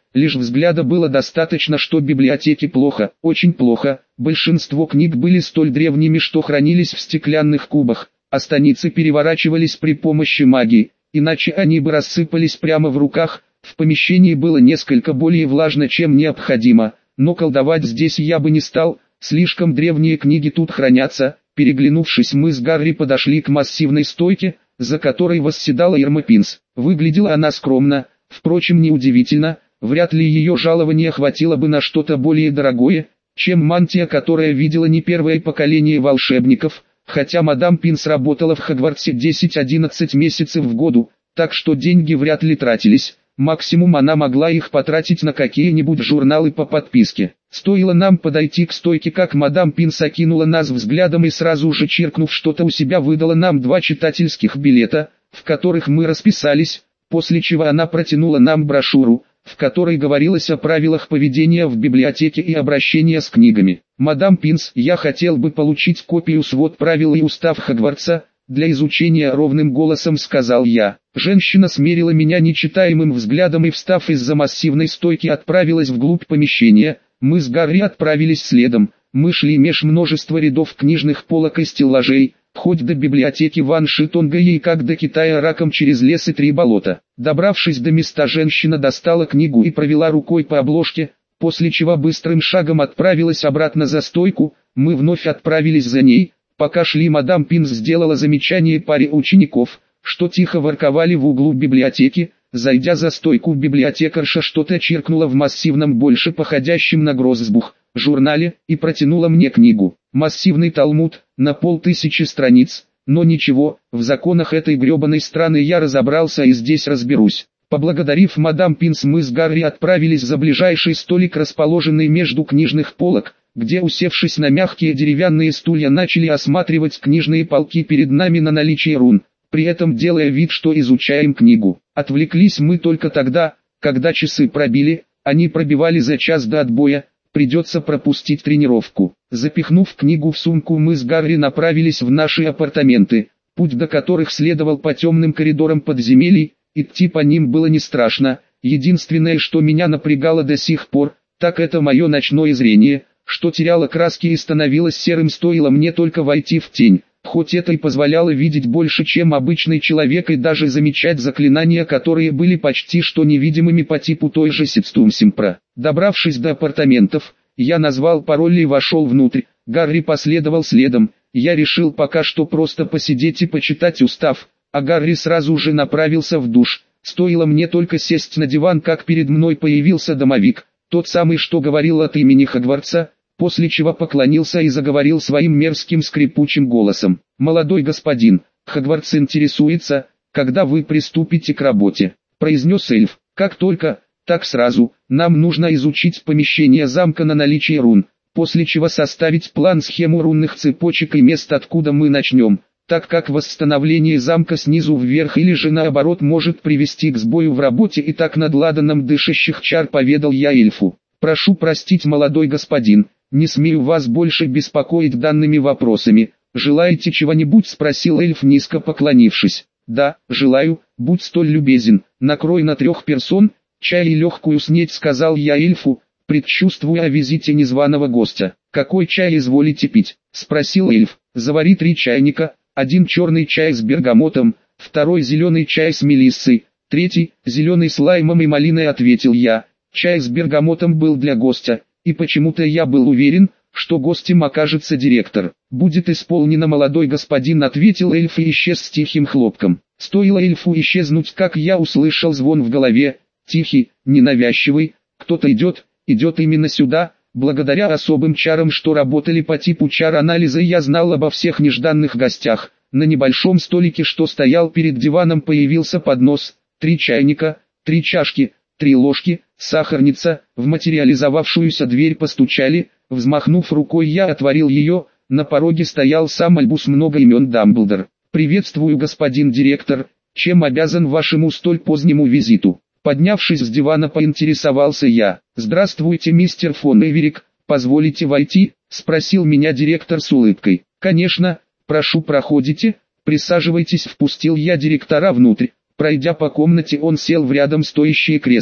лишь взгляда было достаточно, что библиотеки плохо, очень плохо. Большинство книг были столь древними, что хранились в стеклянных кубах, а страницы переворачивались при помощи магии, иначе они бы рассыпались прямо в руках. В помещении было несколько более влажно, чем необходимо, но колдовать здесь я бы не стал, слишком древние книги тут хранятся. Переглянувшись, мы с Гарри подошли к массивной стойке, за которой восседала Ирма Пинс. Выглядела она скромно, впрочем, неудивительно, вряд ли ее жалование хватило бы на что-то более дорогое, чем мантия, которая видела не первое поколение волшебников, хотя мадам Пинс работала в Хогвартсе 10-11 месяцев в году, так что деньги вряд ли тратились. Максимум она могла их потратить на какие-нибудь журналы по подписке. Стоило нам подойти к стойке, как мадам Пинс окинула нас взглядом и сразу же, чиркнув что-то у себя, выдала нам 2 читательских билета, в которых мы расписались, после чего она протянула нам брошюру, в которой говорилось о правилах поведения в библиотеке и обращения с книгами. «Мадам Пинс, я хотел бы получить копию свод правил и устав Хогвартса для изучения», — ровным голосом сказал я. Женщина смерила меня нечитаемым взглядом и, встав из-за массивной стойки, отправилась вглубь помещения. Мы с Гарри отправились следом. Мы шли меж множества рядов книжных полок и стеллажей, хоть до библиотеки Ван Шитонга и как до Китая раком через лес и 3 болота. Добравшись до места, женщина достала книгу и провела рукой по обложке, после чего быстрым шагом отправилась обратно за стойку. Мы вновь отправились за ней. Пока шли, мадам Пинс сделала замечание паре учеников, что тихо ворковали в углу библиотеки. Зайдя за стойку, библиотекарша что-то чиркнула в массивном, больше походящем на гроссбух, журнале, и протянула мне книгу. Массивный талмуд, на 5000 страниц, но ничего, в законах этой гребаной страны я разобрался и здесь разберусь. Поблагодарив мадам Пинс, мы с Гарри отправились за ближайший столик, расположенный между книжных полок, где, усевшись на мягкие деревянные стулья, начали осматривать книжные полки перед нами на наличие рун, при этом делая вид, что изучаем книгу. Отвлеклись мы только тогда, когда часы пробили, они пробивали за час до отбоя, придется пропустить тренировку. Запихнув книгу в сумку, мы с Гарри направились в наши апартаменты, путь до которых следовал по темным коридорам подземелий. Идти по ним было не страшно, единственное, что меня напрягало до сих пор, так это мое ночное зрение, что теряло краски и становилось серым, стоило мне только войти в тень. Хоть это и позволяло видеть больше, чем обычный человек, и даже замечать заклинания, которые были почти что невидимыми по типу той же Ситстумсимпра. Добравшись до апартаментов, я назвал пароль и вошел внутрь. Гарри последовал следом. Я решил пока что просто посидеть и почитать устав, а Гарри сразу же направился в душ. Стоило мне только сесть на диван, как перед мной появился домовик, тот самый, что говорил от имени Хогвартса, после чего поклонился и заговорил своим мерзким скрипучим голосом. «Молодой господин, Хогвартс интересуется, когда вы приступите к работе», — произнес эльф. «Как только, так сразу. Нам нужно изучить помещение замка на наличие рун, после чего составить план-схему рунных цепочек и мест, откуда мы начнем, так как восстановление замка снизу вверх или же наоборот может привести к сбою в работе и так надладанном дышащих чар», — поведал я эльфу. «Прошу простить, молодой господин, не смею вас больше беспокоить данными вопросами. Желаете чего-нибудь?» — спросил эльф, низко поклонившись. «Да, желаю, будь столь любезен, накрой на 3 персон, чай и легкую снеть», — сказал я эльфу, предчувствуя о визите незваного гостя. «Какой чай изволите пить?» — спросил эльф. «Завари 3 чайника, 1 черный чай с бергамотом, 2 зеленый чай с мелиссой, 3 зеленый с лаймом и малиной», — ответил я. Чай с бергамотом был для гостя, и почему-то я был уверен, что гостем окажется директор. «Будет исполнено, молодой господин», — ответил эльф и исчез с тихим хлопком. Стоило эльфу исчезнуть, как я услышал звон в голове, тихий, ненавязчивый. «Кто-то идет именно сюда». Благодаря особым чарам, что работали по типу чар-анализа, я знал обо всех нежданных гостях. На небольшом столике, что стоял перед диваном, появился поднос, 3 чайника, 3 чашки, 3 ложки, сахарница. В материализовавшуюся дверь постучали. Взмахнув рукой, я отворил ее. На пороге стоял сам Альбус много имен Дамблдор. «Приветствую, господин директор. Чем обязан вашему столь позднему визиту?» Поднявшись с дивана, поинтересовался я. «Здравствуйте, мистер фон Эверик, позволите войти?» — спросил меня директор с улыбкой. «Конечно, прошу, проходите, присаживайтесь», — впустил я директора внутрь. Пройдя по комнате, он сел в рядом стоящее кресло.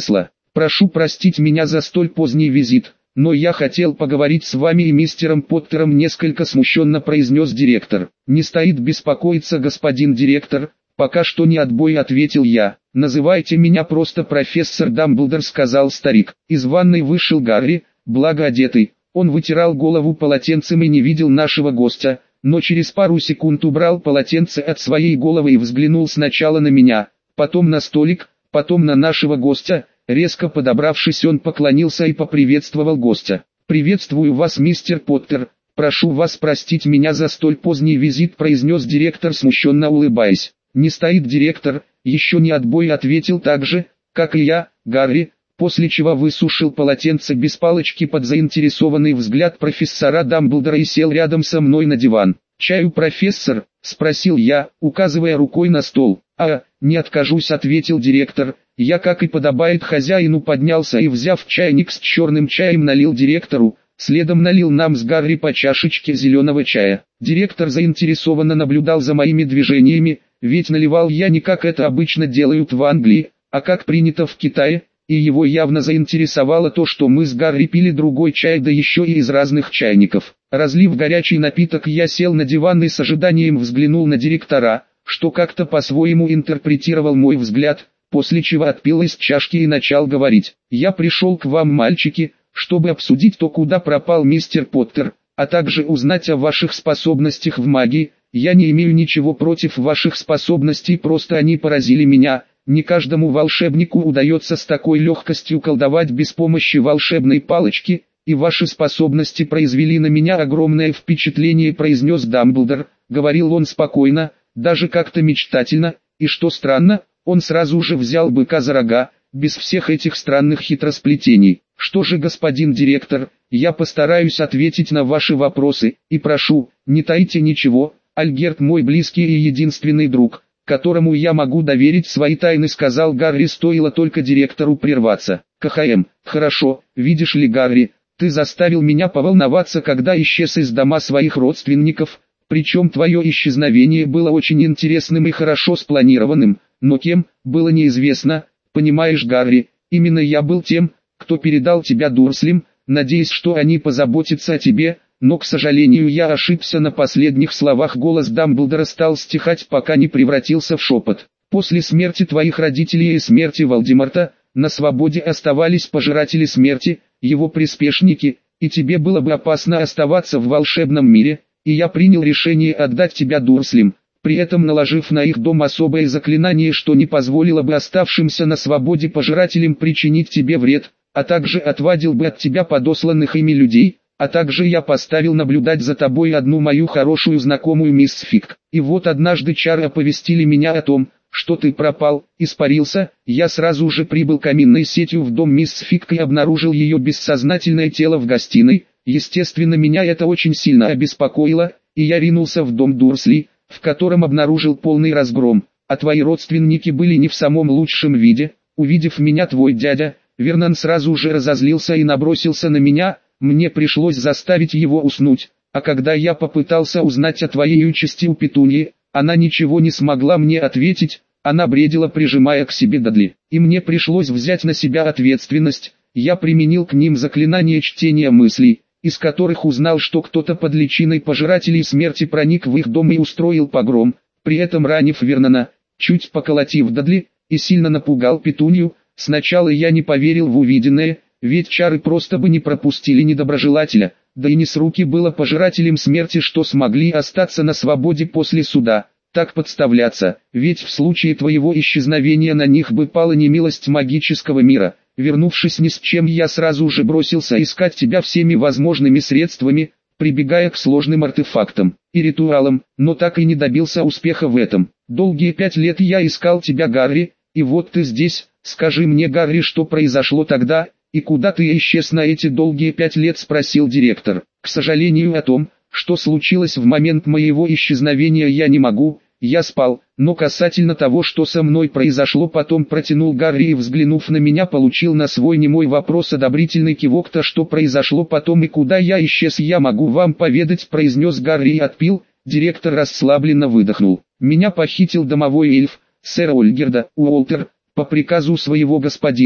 Прошу простить меня за столь поздний визит, но я хотел поговорить с вами и мистером Поттером, несколько смущенно произнес директор. Не стоит беспокоиться, господин директор, пока что не отбой, ответил я. Называйте меня просто профессор Дамблдор, сказал старик. Из ванной вышел Гарри, благо одетый. Он вытирал голову полотенцем и не видел нашего гостя, но через пару секунд убрал полотенце от своей головы и взглянул сначала на меня, потом на столик, потом на нашего гостя. Резко подобравшись, он поклонился и поприветствовал гостя. «Приветствую вас, мистер Поттер. Прошу вас простить меня за столь поздний визит», произнес директор, смущенно улыбаясь. «Не стоит, директор, еще не отбой», ответил так же, как и я, Гарри, после чего высушил полотенце без палочки под заинтересованный взгляд профессора Дамблдора и сел рядом со мной на диван. «Чаю, профессор?» – спросил я, указывая рукой на стол. Не откажусь», – ответил директор. Я, как и подобает хозяину, поднялся и, взяв чайник с черным чаем, налил директору, следом налил нам с Гарри по чашечке зеленого чая. Директор заинтересованно наблюдал за моими движениями, ведь наливал я не как это обычно делают в Англии, а как принято в Китае, и его явно заинтересовало то, что мы с Гарри пили другой чай, да еще и из разных чайников. Разлив горячий напиток, я сел на диван и с ожиданием взглянул на директора, что как-то по-своему интерпретировал мой взгляд, после чего отпил из чашки и начал говорить. «Я пришел к вам, мальчики, чтобы обсудить то, куда пропал мистер Поттер, а также узнать о ваших способностях в магии. Я не имею ничего против ваших способностей, просто они поразили меня. Не каждому волшебнику удается с такой легкостью колдовать без помощи волшебной палочки, и ваши способности произвели на меня огромное впечатление», произнес Дамблдор. Говорил он спокойно, даже как-то мечтательно, и что странно, он сразу же взял быка за рога, без всех этих странных хитросплетений. «Что же, господин директор, я постараюсь ответить на ваши вопросы, и прошу, не тайте ничего. Альгерт мой близкий и единственный друг, которому я могу доверить свои тайны», сказал Гарри, стоило только директору прерваться. «КХМ, хорошо, видишь ли, Гарри, ты заставил меня поволноваться, когда исчез из дома своих родственников, причем твое исчезновение было очень интересным и хорошо спланированным, но кем, было неизвестно. Понимаешь, Гарри, именно я был тем, кто передал тебя Дурслям, надеясь, что они позаботятся о тебе, но, к сожалению, я ошибся». На последних словах голос Дамблдора стал стихать, пока не превратился в шепот. «После смерти твоих родителей и смерти Волдеморта, на свободе оставались пожиратели смерти, его приспешники, и тебе было бы опасно оставаться в волшебном мире, и я принял решение отдать тебя Дурслям, при этом наложив на их дом особое заклинание, что не позволило бы оставшимся на свободе пожирателям причинить тебе вред, а также отвадил бы от тебя подосланных ими людей, а также я поставил наблюдать за тобой одну мою хорошую знакомую мисс Фиг. И вот однажды чары оповестили меня о том, что ты пропал, испарился. Я сразу же прибыл каминной сетью в дом мисс Фиг и обнаружил ее бессознательное тело в гостиной. Естественно, меня это очень сильно обеспокоило, и я ринулся в дом Дурсли, в котором обнаружил полный разгром, а твои родственники были не в самом лучшем виде. Увидев меня, твой дядя, Вернон, сразу же разозлился и набросился на меня. Мне пришлось заставить его уснуть, а когда я попытался узнать о твоей участи у Петуньи, она ничего не смогла мне ответить, она бредила, прижимая к себе Дадли, и мне пришлось взять на себя ответственность. Я применил к ним заклинание чтения мыслей, из которых узнал, что кто-то под личиной пожирателей смерти проник в их дом и устроил погром, при этом ранив Вернона, чуть поколотив Дадли, и сильно напугал Петунью. Сначала я не поверил в увиденное, ведь чары просто бы не пропустили недоброжелателя, да и не с руки было пожирателям смерти, что смогли остаться на свободе после суда, так подставляться, ведь в случае твоего исчезновения на них бы пала немилость магического мира. Вернувшись ни с чем, я сразу же бросился искать тебя всеми возможными средствами, прибегая к сложным артефактам и ритуалам, но так и не добился успеха в этом. Долгие 5 лет я искал тебя, Гарри, и вот ты здесь. Скажи мне, Гарри, что произошло тогда, и куда ты исчез на эти долгие 5 лет, спросил директор. К сожалению, о том, что случилось в момент моего исчезновения, я не могу. Я спал, но касательно того, что со мной произошло потом, протянул Гарри и, взглянув на меня, получил на свой немой вопрос одобрительный кивок. То, что произошло потом и куда я исчез, я могу вам поведать, произнес Гарри и отпил. Директор расслабленно выдохнул. Меня похитил домовой эльф, сэр Ольгерда Уолтер, по приказу своего господина,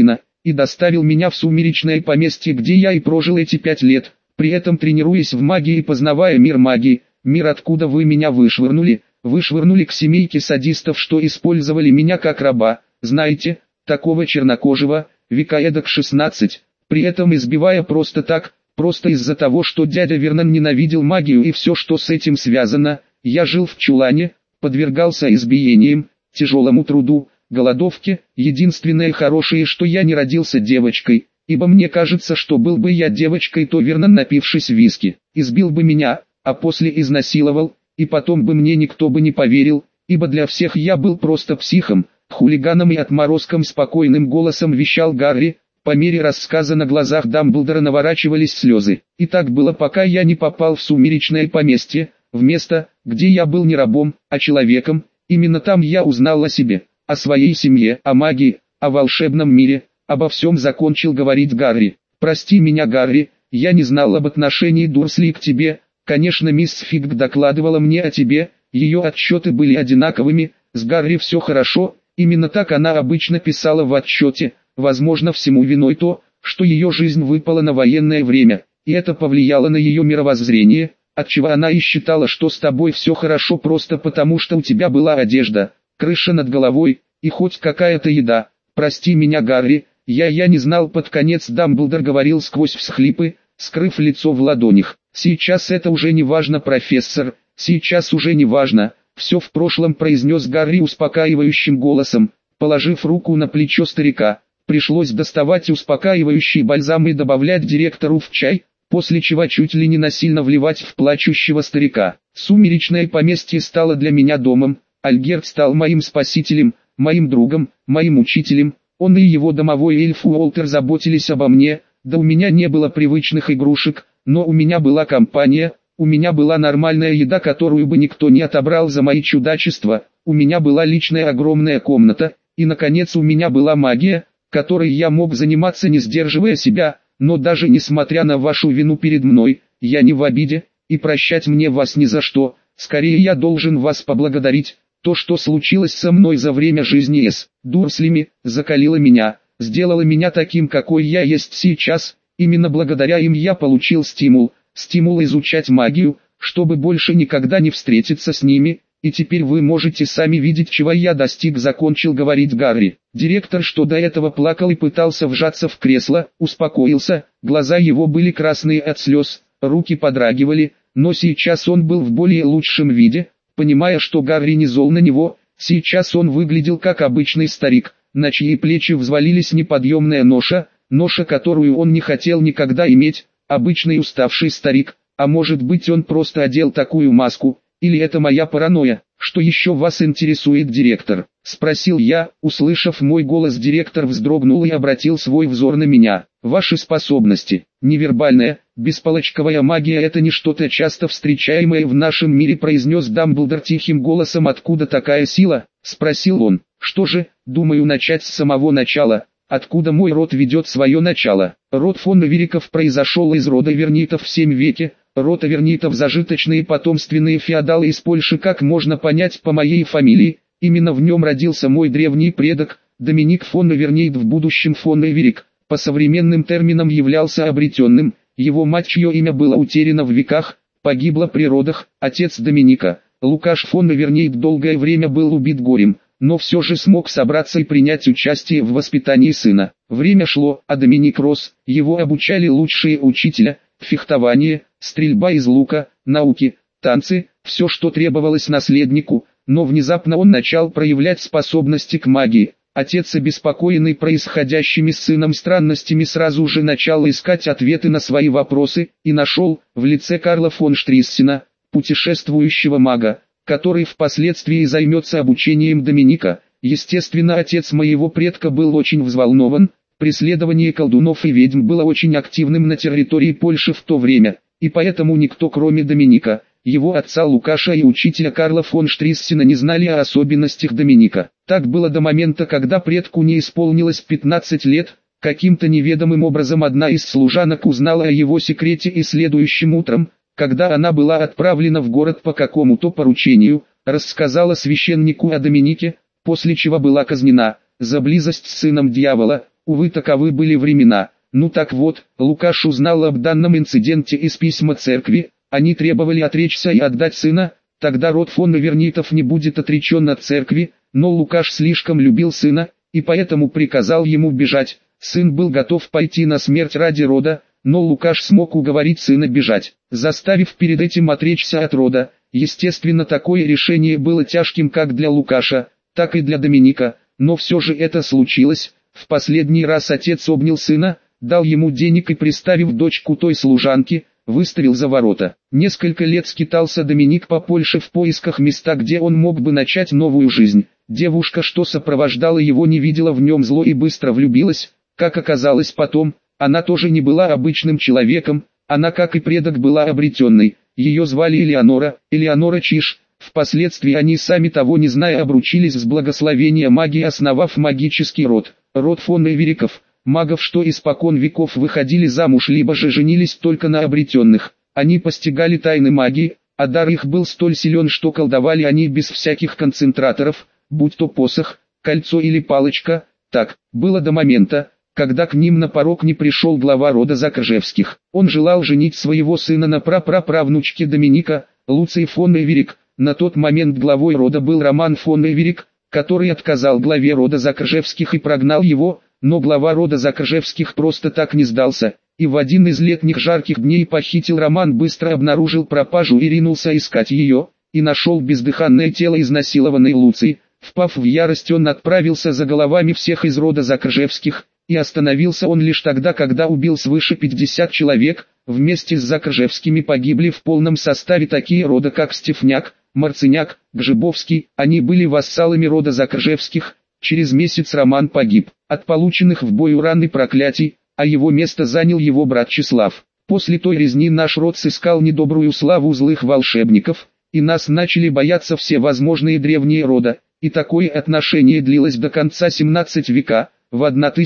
и доставил меня в сумеречное поместье, где я и прожил эти 5 лет, при этом тренируясь в магии и познавая мир магии, мир, откуда вы меня вышвырнули к семейке садистов, что использовали меня как раба, знаете, такого чернокожего, века эдак 16, при этом избивая просто так, просто из-за того, что дядя Вернон ненавидел магию и все, что с этим связано. Я жил в чулане, подвергался избиениям, тяжелому труду, голодовке. Единственное хорошее, что я не родился девочкой, ибо мне кажется, что был бы я девочкой, то Вернон, напившись виски, избил бы меня, а после изнасиловал, и потом бы мне никто бы не поверил, ибо для всех я был просто психом, хулиганом и отморозком. Спокойным голосом вещал Гарри. По мере рассказа на глазах Дамблдора наворачивались слезы. И так было, пока я не попал в сумеречное поместье, в место, где я был не рабом, а человеком. Именно там я узнал о себе, о своей семье, о магии, о волшебном мире, обо всем закончил говорить Гарри. Прости меня, Гарри, я не знал об отношении Дурсли к тебе. Конечно, мисс Фиг докладывала мне о тебе, ее отчеты были одинаковыми. С Гарри все хорошо, именно так она обычно писала в отчете. Возможно, всему виной то, что ее жизнь выпала на военное время, и это повлияло на ее мировоззрение, отчего она и считала, что с тобой все хорошо просто потому, что у тебя была одежда, крыша над головой и хоть какая-то еда. Прости меня, Гарри, я не знал. Под конец Дамблдор говорил сквозь всхлипы, скрыв лицо в ладонях. Сейчас это уже не важно, профессор, сейчас уже не важно, все в прошлом, произнес Гарри успокаивающим голосом, положив руку на плечо старика. Пришлось доставать успокаивающий бальзам и добавлять директору в чай, после чего чуть ли не насильно вливать в плачущего старика. Сумеречное поместье стало для меня домом, Альгерт стал моим спасителем, моим другом, моим учителем. Он и его домовой эльф Уолтер заботились обо мне, да у меня не было привычных игрушек, но у меня была компания, у меня была нормальная еда, которую бы никто не отобрал за мои чудачества, у меня была личная огромная комната, и наконец у меня была магия, которой я мог заниматься, не сдерживая себя. Но даже несмотря на вашу вину перед мной, я не в обиде, и прощать мне вас ни за что. Скорее я должен вас поблагодарить. То, что случилось со мной за время жизни с Дурслями, закалило меня, сделало меня таким, какой я есть сейчас. Именно благодаря им я получил стимул изучать магию, чтобы больше никогда не встретиться с ними. И теперь вы можете сами видеть, чего я достиг, закончил говорить Гарри. Директор, что до этого плакал и пытался вжаться в кресло, успокоился, глаза его были красные от слез, руки подрагивали, но сейчас он был в более лучшем виде, понимая, что Гарри не зол на него. Сейчас он выглядел как обычный старик, на чьи плечи взвалились неподъемная ноша, которую он не хотел никогда иметь, обычный уставший старик. А может быть, он просто одел такую маску? Или это моя паранойя? Что еще вас интересует, директор? Спросил я, услышав мой голос. Директор вздрогнул и обратил свой взор на меня. Ваши способности. Невербальная, бесполочковая магия — это не что-то часто встречаемое в нашем мире, произнес Дамблдор тихим голосом. Откуда такая сила? Спросил он. Что же, думаю, начать с самого начала. Откуда мой род ведет свое начало? Род фон Эвериков произошел из рода Вернитов в 7 веке. Род Эвернитов — зажиточные потомственные феодалы из Польши, как можно понять по моей фамилии. Именно в нем родился мой древний предок, Доминик фон Эвернит, в будущем фон Эверик. По современным терминам являлся обретенным. Его мать, чье имя было утеряно в веках, погибла при родах. Отец Доминика, Лукаш фон Эвернит, долгое время был убит горем, но все же смог собраться и принять участие в воспитании сына. Время шло, а Доминик рос, его обучали лучшие учителя, фехтование, стрельба из лука, науки, танцы, все, что требовалось наследнику. Но внезапно он начал проявлять способности к магии. Отец, обеспокоенный происходящими с сыном странностями, сразу же начал искать ответы на свои вопросы, и нашел, в лице Карла фон Штриссена, путешествующего мага, который впоследствии займется обучением Доминика. Естественно, отец моего предка был очень взволнован. Преследование колдунов и ведьм было очень активным на территории Польши в то время, и поэтому никто, кроме Доминика, его отца Лукаша и учителя Карла фон Штриссена, не знали о особенностях Доминика. Так было до момента, когда предку не исполнилось 15 лет. Каким-то неведомым образом одна из служанок узнала о его секрете, и следующим утром, когда она была отправлена в город по какому-то поручению, рассказала священнику о Доминике, после чего была казнена за близость с сыном дьявола. Увы, таковы были времена. Ну так вот, Лукаш узнал об данном инциденте из письма церкви. Они требовали отречься и отдать сына, тогда род фон Авернитов не будет отречен от церкви, но Лукаш слишком любил сына, и поэтому приказал ему бежать. Сын был готов пойти на смерть ради рода, но Лукаш смог уговорить сына бежать, заставив перед этим отречься от рода. Естественно, такое решение было тяжким как для Лукаша, так и для Доминика, но все же это случилось. В последний раз отец обнял сына, дал ему денег и, приставив дочку той служанки, выставил за ворота. Несколько лет скитался Доминик по Польше в поисках места, где он мог бы начать новую жизнь. Девушка, что сопровождала его, не видела в нем зло и быстро влюбилась. Как оказалось потом, она тоже не была обычным человеком, она, как и предок, была обретенной. Ее звали Элеонора Чиш. Впоследствии они, сами того не зная, обручились с благословения магии, основав магический род. Род фон Эвериков, магов, что испокон веков выходили замуж либо же женились только на обретенных. Они постигали тайны магии, а дар их был столь силен, что колдовали они без всяких концентраторов, будь то посох, кольцо или палочка. Так было до момента, когда к ним на порог не пришел глава рода Закржевских. Он желал женить своего сына на прапраправнучке Доминика, Луций фон Эверик. На тот момент главой рода был Роман фон Эверик, который отказал главе рода Закржевских и прогнал его, но глава рода Закржевских просто так не сдался, и в один из летних жарких дней похитил Роман, быстро обнаружил пропажу и ринулся искать ее, и нашел бездыханное тело изнасилованной Луции. Впав в ярость, он отправился за головами всех из рода Закржевских, и остановился он лишь тогда, когда убил свыше 50 человек. Вместе с Закржевскими погибли в полном составе такие рода, как Стефняк, Марциняк, Гжибовский. Они были вассалами рода Закржевских. Через месяц Роман погиб от полученных в бою ран и проклятий, а его место занял его брат Числав. После той резни наш род сыскал недобрую славу злых волшебников, и нас начали бояться все возможные древние рода, и такое отношение длилось до конца 17 века. В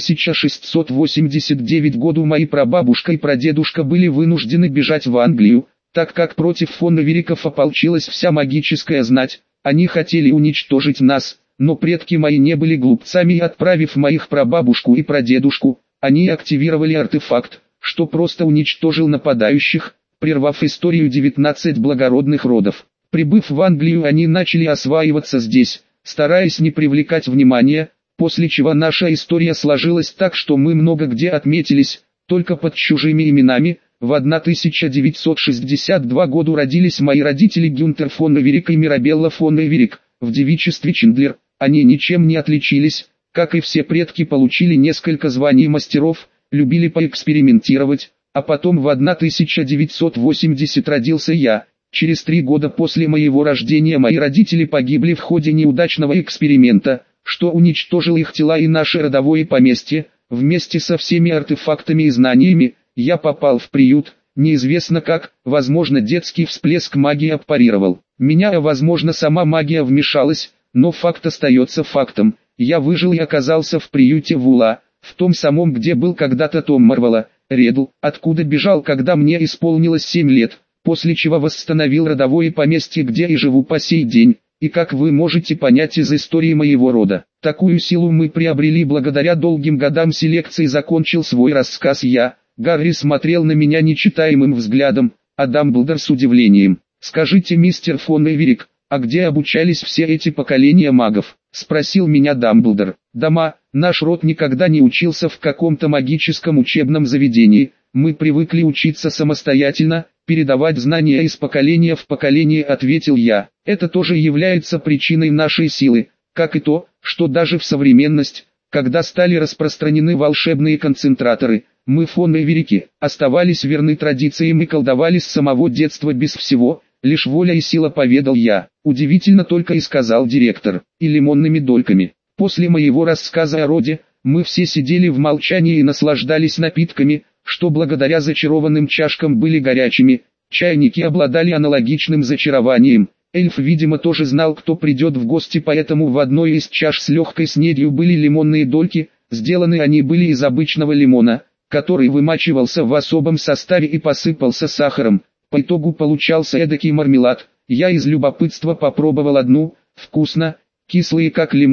1689 году мои прабабушка и прадедушка были вынуждены бежать в Англию, так как против фон Эвериков ополчилась вся магическая знать. Они хотели уничтожить нас, но предки мои не были глупцами, и, отправив моих прабабушку и прадедушку, они активировали артефакт, что просто уничтожил нападающих, прервав историю 19 благородных родов. Прибыв в Англию, они начали осваиваться здесь, стараясь не привлекать внимания, после чего наша история сложилась так, что мы много где отметились, только под чужими именами. В 1962 году родились мои родители Гюнтер фон Эверик и Мирабелла фон Эверик, в девичестве Чиндлер. Они ничем не отличились, как и все предки, получили несколько званий мастеров, любили поэкспериментировать, а потом в 1980 родился я. Через 3 года после моего рождения мои родители погибли в ходе неудачного эксперимента, что уничтожил их тела и наше родовое поместье. Вместе со всеми артефактами и знаниями, я попал в приют, неизвестно как, возможно, детский всплеск магии аппарировал. Меня, а возможно, сама магия вмешалась, но факт остается фактом. Я выжил и оказался в приюте Вула, в том самом, где был когда-то Том Марвола, Редл, откуда бежал, когда мне исполнилось 7 лет, после чего восстановил родовое поместье, где и живу по сей день. И как вы можете понять из истории моего рода, такую силу мы приобрели благодаря долгим годам селекции. Закончил свой рассказ я. Гарри смотрел на меня нечитаемым взглядом, а Дамблдор с удивлением. «Скажите, мистер фон Эверик, а где обучались все эти поколения магов?» — спросил меня Дамблдор. «Дома, наш род никогда не учился в каком-то магическом учебном заведении, мы привыкли учиться самостоятельно, передавать знания из поколения в поколение», — ответил я. «Это тоже является причиной нашей силы, как и то, что даже в современность, когда стали распространены волшебные концентраторы, мы, фон Эверики, оставались верны традициям и колдовали с самого детства без всего, лишь воля и сила», — поведал я. «Удивительно только», — и сказал директор, — «и лимонными дольками». После моего рассказа о роде, мы все сидели в молчании и наслаждались напитками, что благодаря зачарованным чашкам были горячими. Чайники обладали аналогичным зачарованием. Эльф, видимо, тоже знал, кто придет в гости, поэтому в одной из чаш с легкой снедью были лимонные дольки. Сделаны они были из обычного лимона, который вымачивался в особом составе и посыпался сахаром. По итогу получался эдакий мармелад. Я из любопытства попробовал одну, вкусно, кислый как лимон,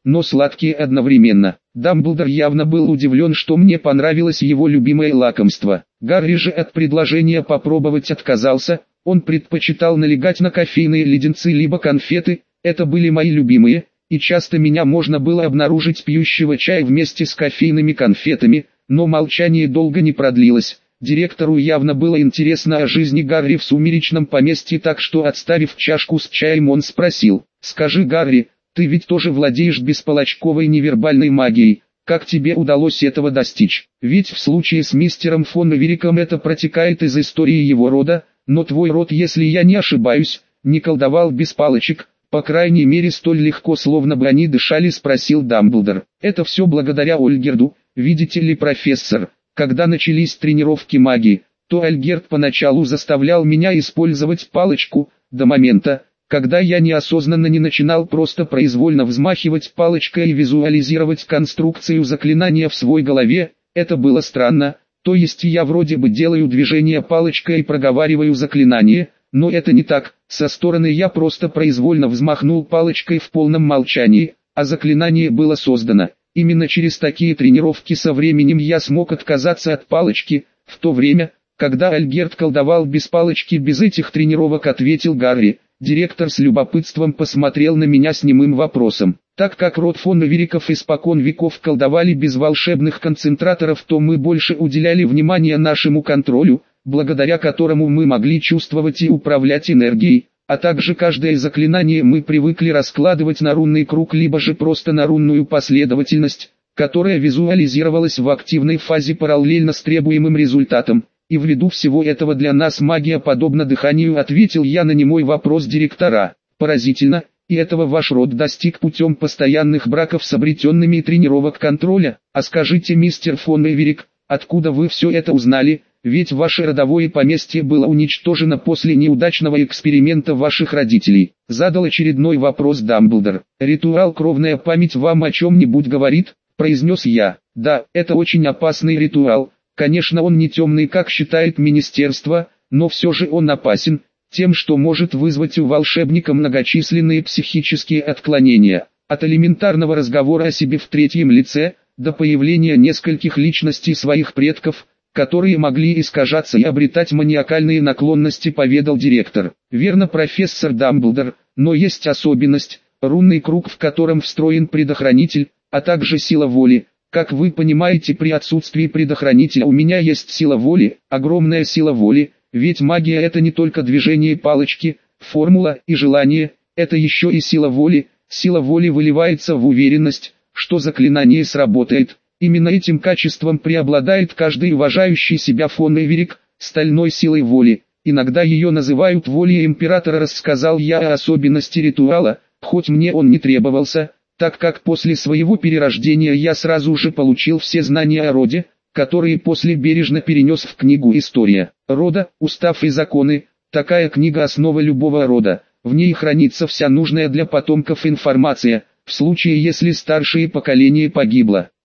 но сладкие одновременно. Дамблдор явно был удивлен, что мне понравилось его любимое лакомство. Гарри же от предложения попробовать отказался, он предпочитал налегать на кофейные леденцы либо конфеты, это были мои любимые, и часто меня можно было обнаружить пьющего чай вместе с кофейными конфетами, но молчание долго не продлилось. Директору явно было интересно о жизни Гарри в сумеречном поместье, так что, отставив чашку с чаем, он спросил: «Скажи, Гарри, ты ведь тоже владеешь бесполочковой невербальной магией, как тебе удалось этого достичь? Ведь в случае с мистером фон Эвериком это протекает из истории его рода, но твой род, если я не ошибаюсь, не колдовал без палочек, по крайней мере столь легко, словно бы они дышали», — спросил Дамблдор. «Это все благодаря Ольгерду, видите ли, профессор. Когда начались тренировки магии, то Ольгерд поначалу заставлял меня использовать палочку, до момента, когда я неосознанно не начинал просто произвольно взмахивать палочкой и визуализировать конструкцию заклинания в своей голове. Это было странно, то есть я вроде бы делаю движение палочкой и проговариваю заклинание, но это не так. Со стороны я просто произвольно взмахнул палочкой в полном молчании, а заклинание было создано. Именно через такие тренировки со временем я смог отказаться от палочки. В то время, когда Ольгерд колдовал без палочки, без этих тренировок», — ответил Гарри. Директор с любопытством посмотрел на меня с немым вопросом. «Так как род фон Эвериков испокон веков колдовали без волшебных концентраторов, то мы больше уделяли внимание нашему контролю, благодаря которому мы могли чувствовать и управлять энергией, а также каждое заклинание мы привыкли раскладывать на рунный круг, либо же просто на рунную последовательность, которая визуализировалась в активной фазе параллельно с требуемым результатом. И ввиду всего этого для нас магия подобна дыханию», — ответил я на немой вопрос директора. «Поразительно, и этого ваш род достиг путем постоянных браков с обретенными и тренировок контроля. А скажите, мистер фон Эверик, откуда вы все это узнали? Ведь ваше родовое поместье было уничтожено после неудачного эксперимента ваших родителей», — задал очередной вопрос Дамблдор. «Ритуал «Кровная память» вам о чем-нибудь говорит?» — произнес я. «Да, это очень опасный ритуал. Конечно, он не темный, как считает министерство, но все же он опасен, тем, что может вызвать у волшебника многочисленные психические отклонения, от элементарного разговора о себе в третьем лице, до появления нескольких личностей своих предков, которые могли искажаться и обретать маниакальные наклонности», — поведал директор. «Верно, профессор Дамблдор, но есть особенность, рунный круг, в котором встроен предохранитель, а также сила воли. Как вы понимаете, при отсутствии предохранителя у меня есть сила воли, огромная сила воли, ведь магия — это не только движение палочки, формула и желание, это еще и сила воли. Сила воли выливается в уверенность, что заклинание сработает. Именно этим качеством преобладает каждый уважающий себя фон Эверик, стальной силой воли. Иногда ее называют волей императора», — рассказал я о особенности ритуала, хоть мне он не требовался, так как после своего перерождения я сразу же получил все знания о роде, которые после бережно перенес в книгу «История рода, устав и законы». Такая книга — основа любого рода, в ней хранится вся нужная для потомков информация, в случае если старшее поколение погибло.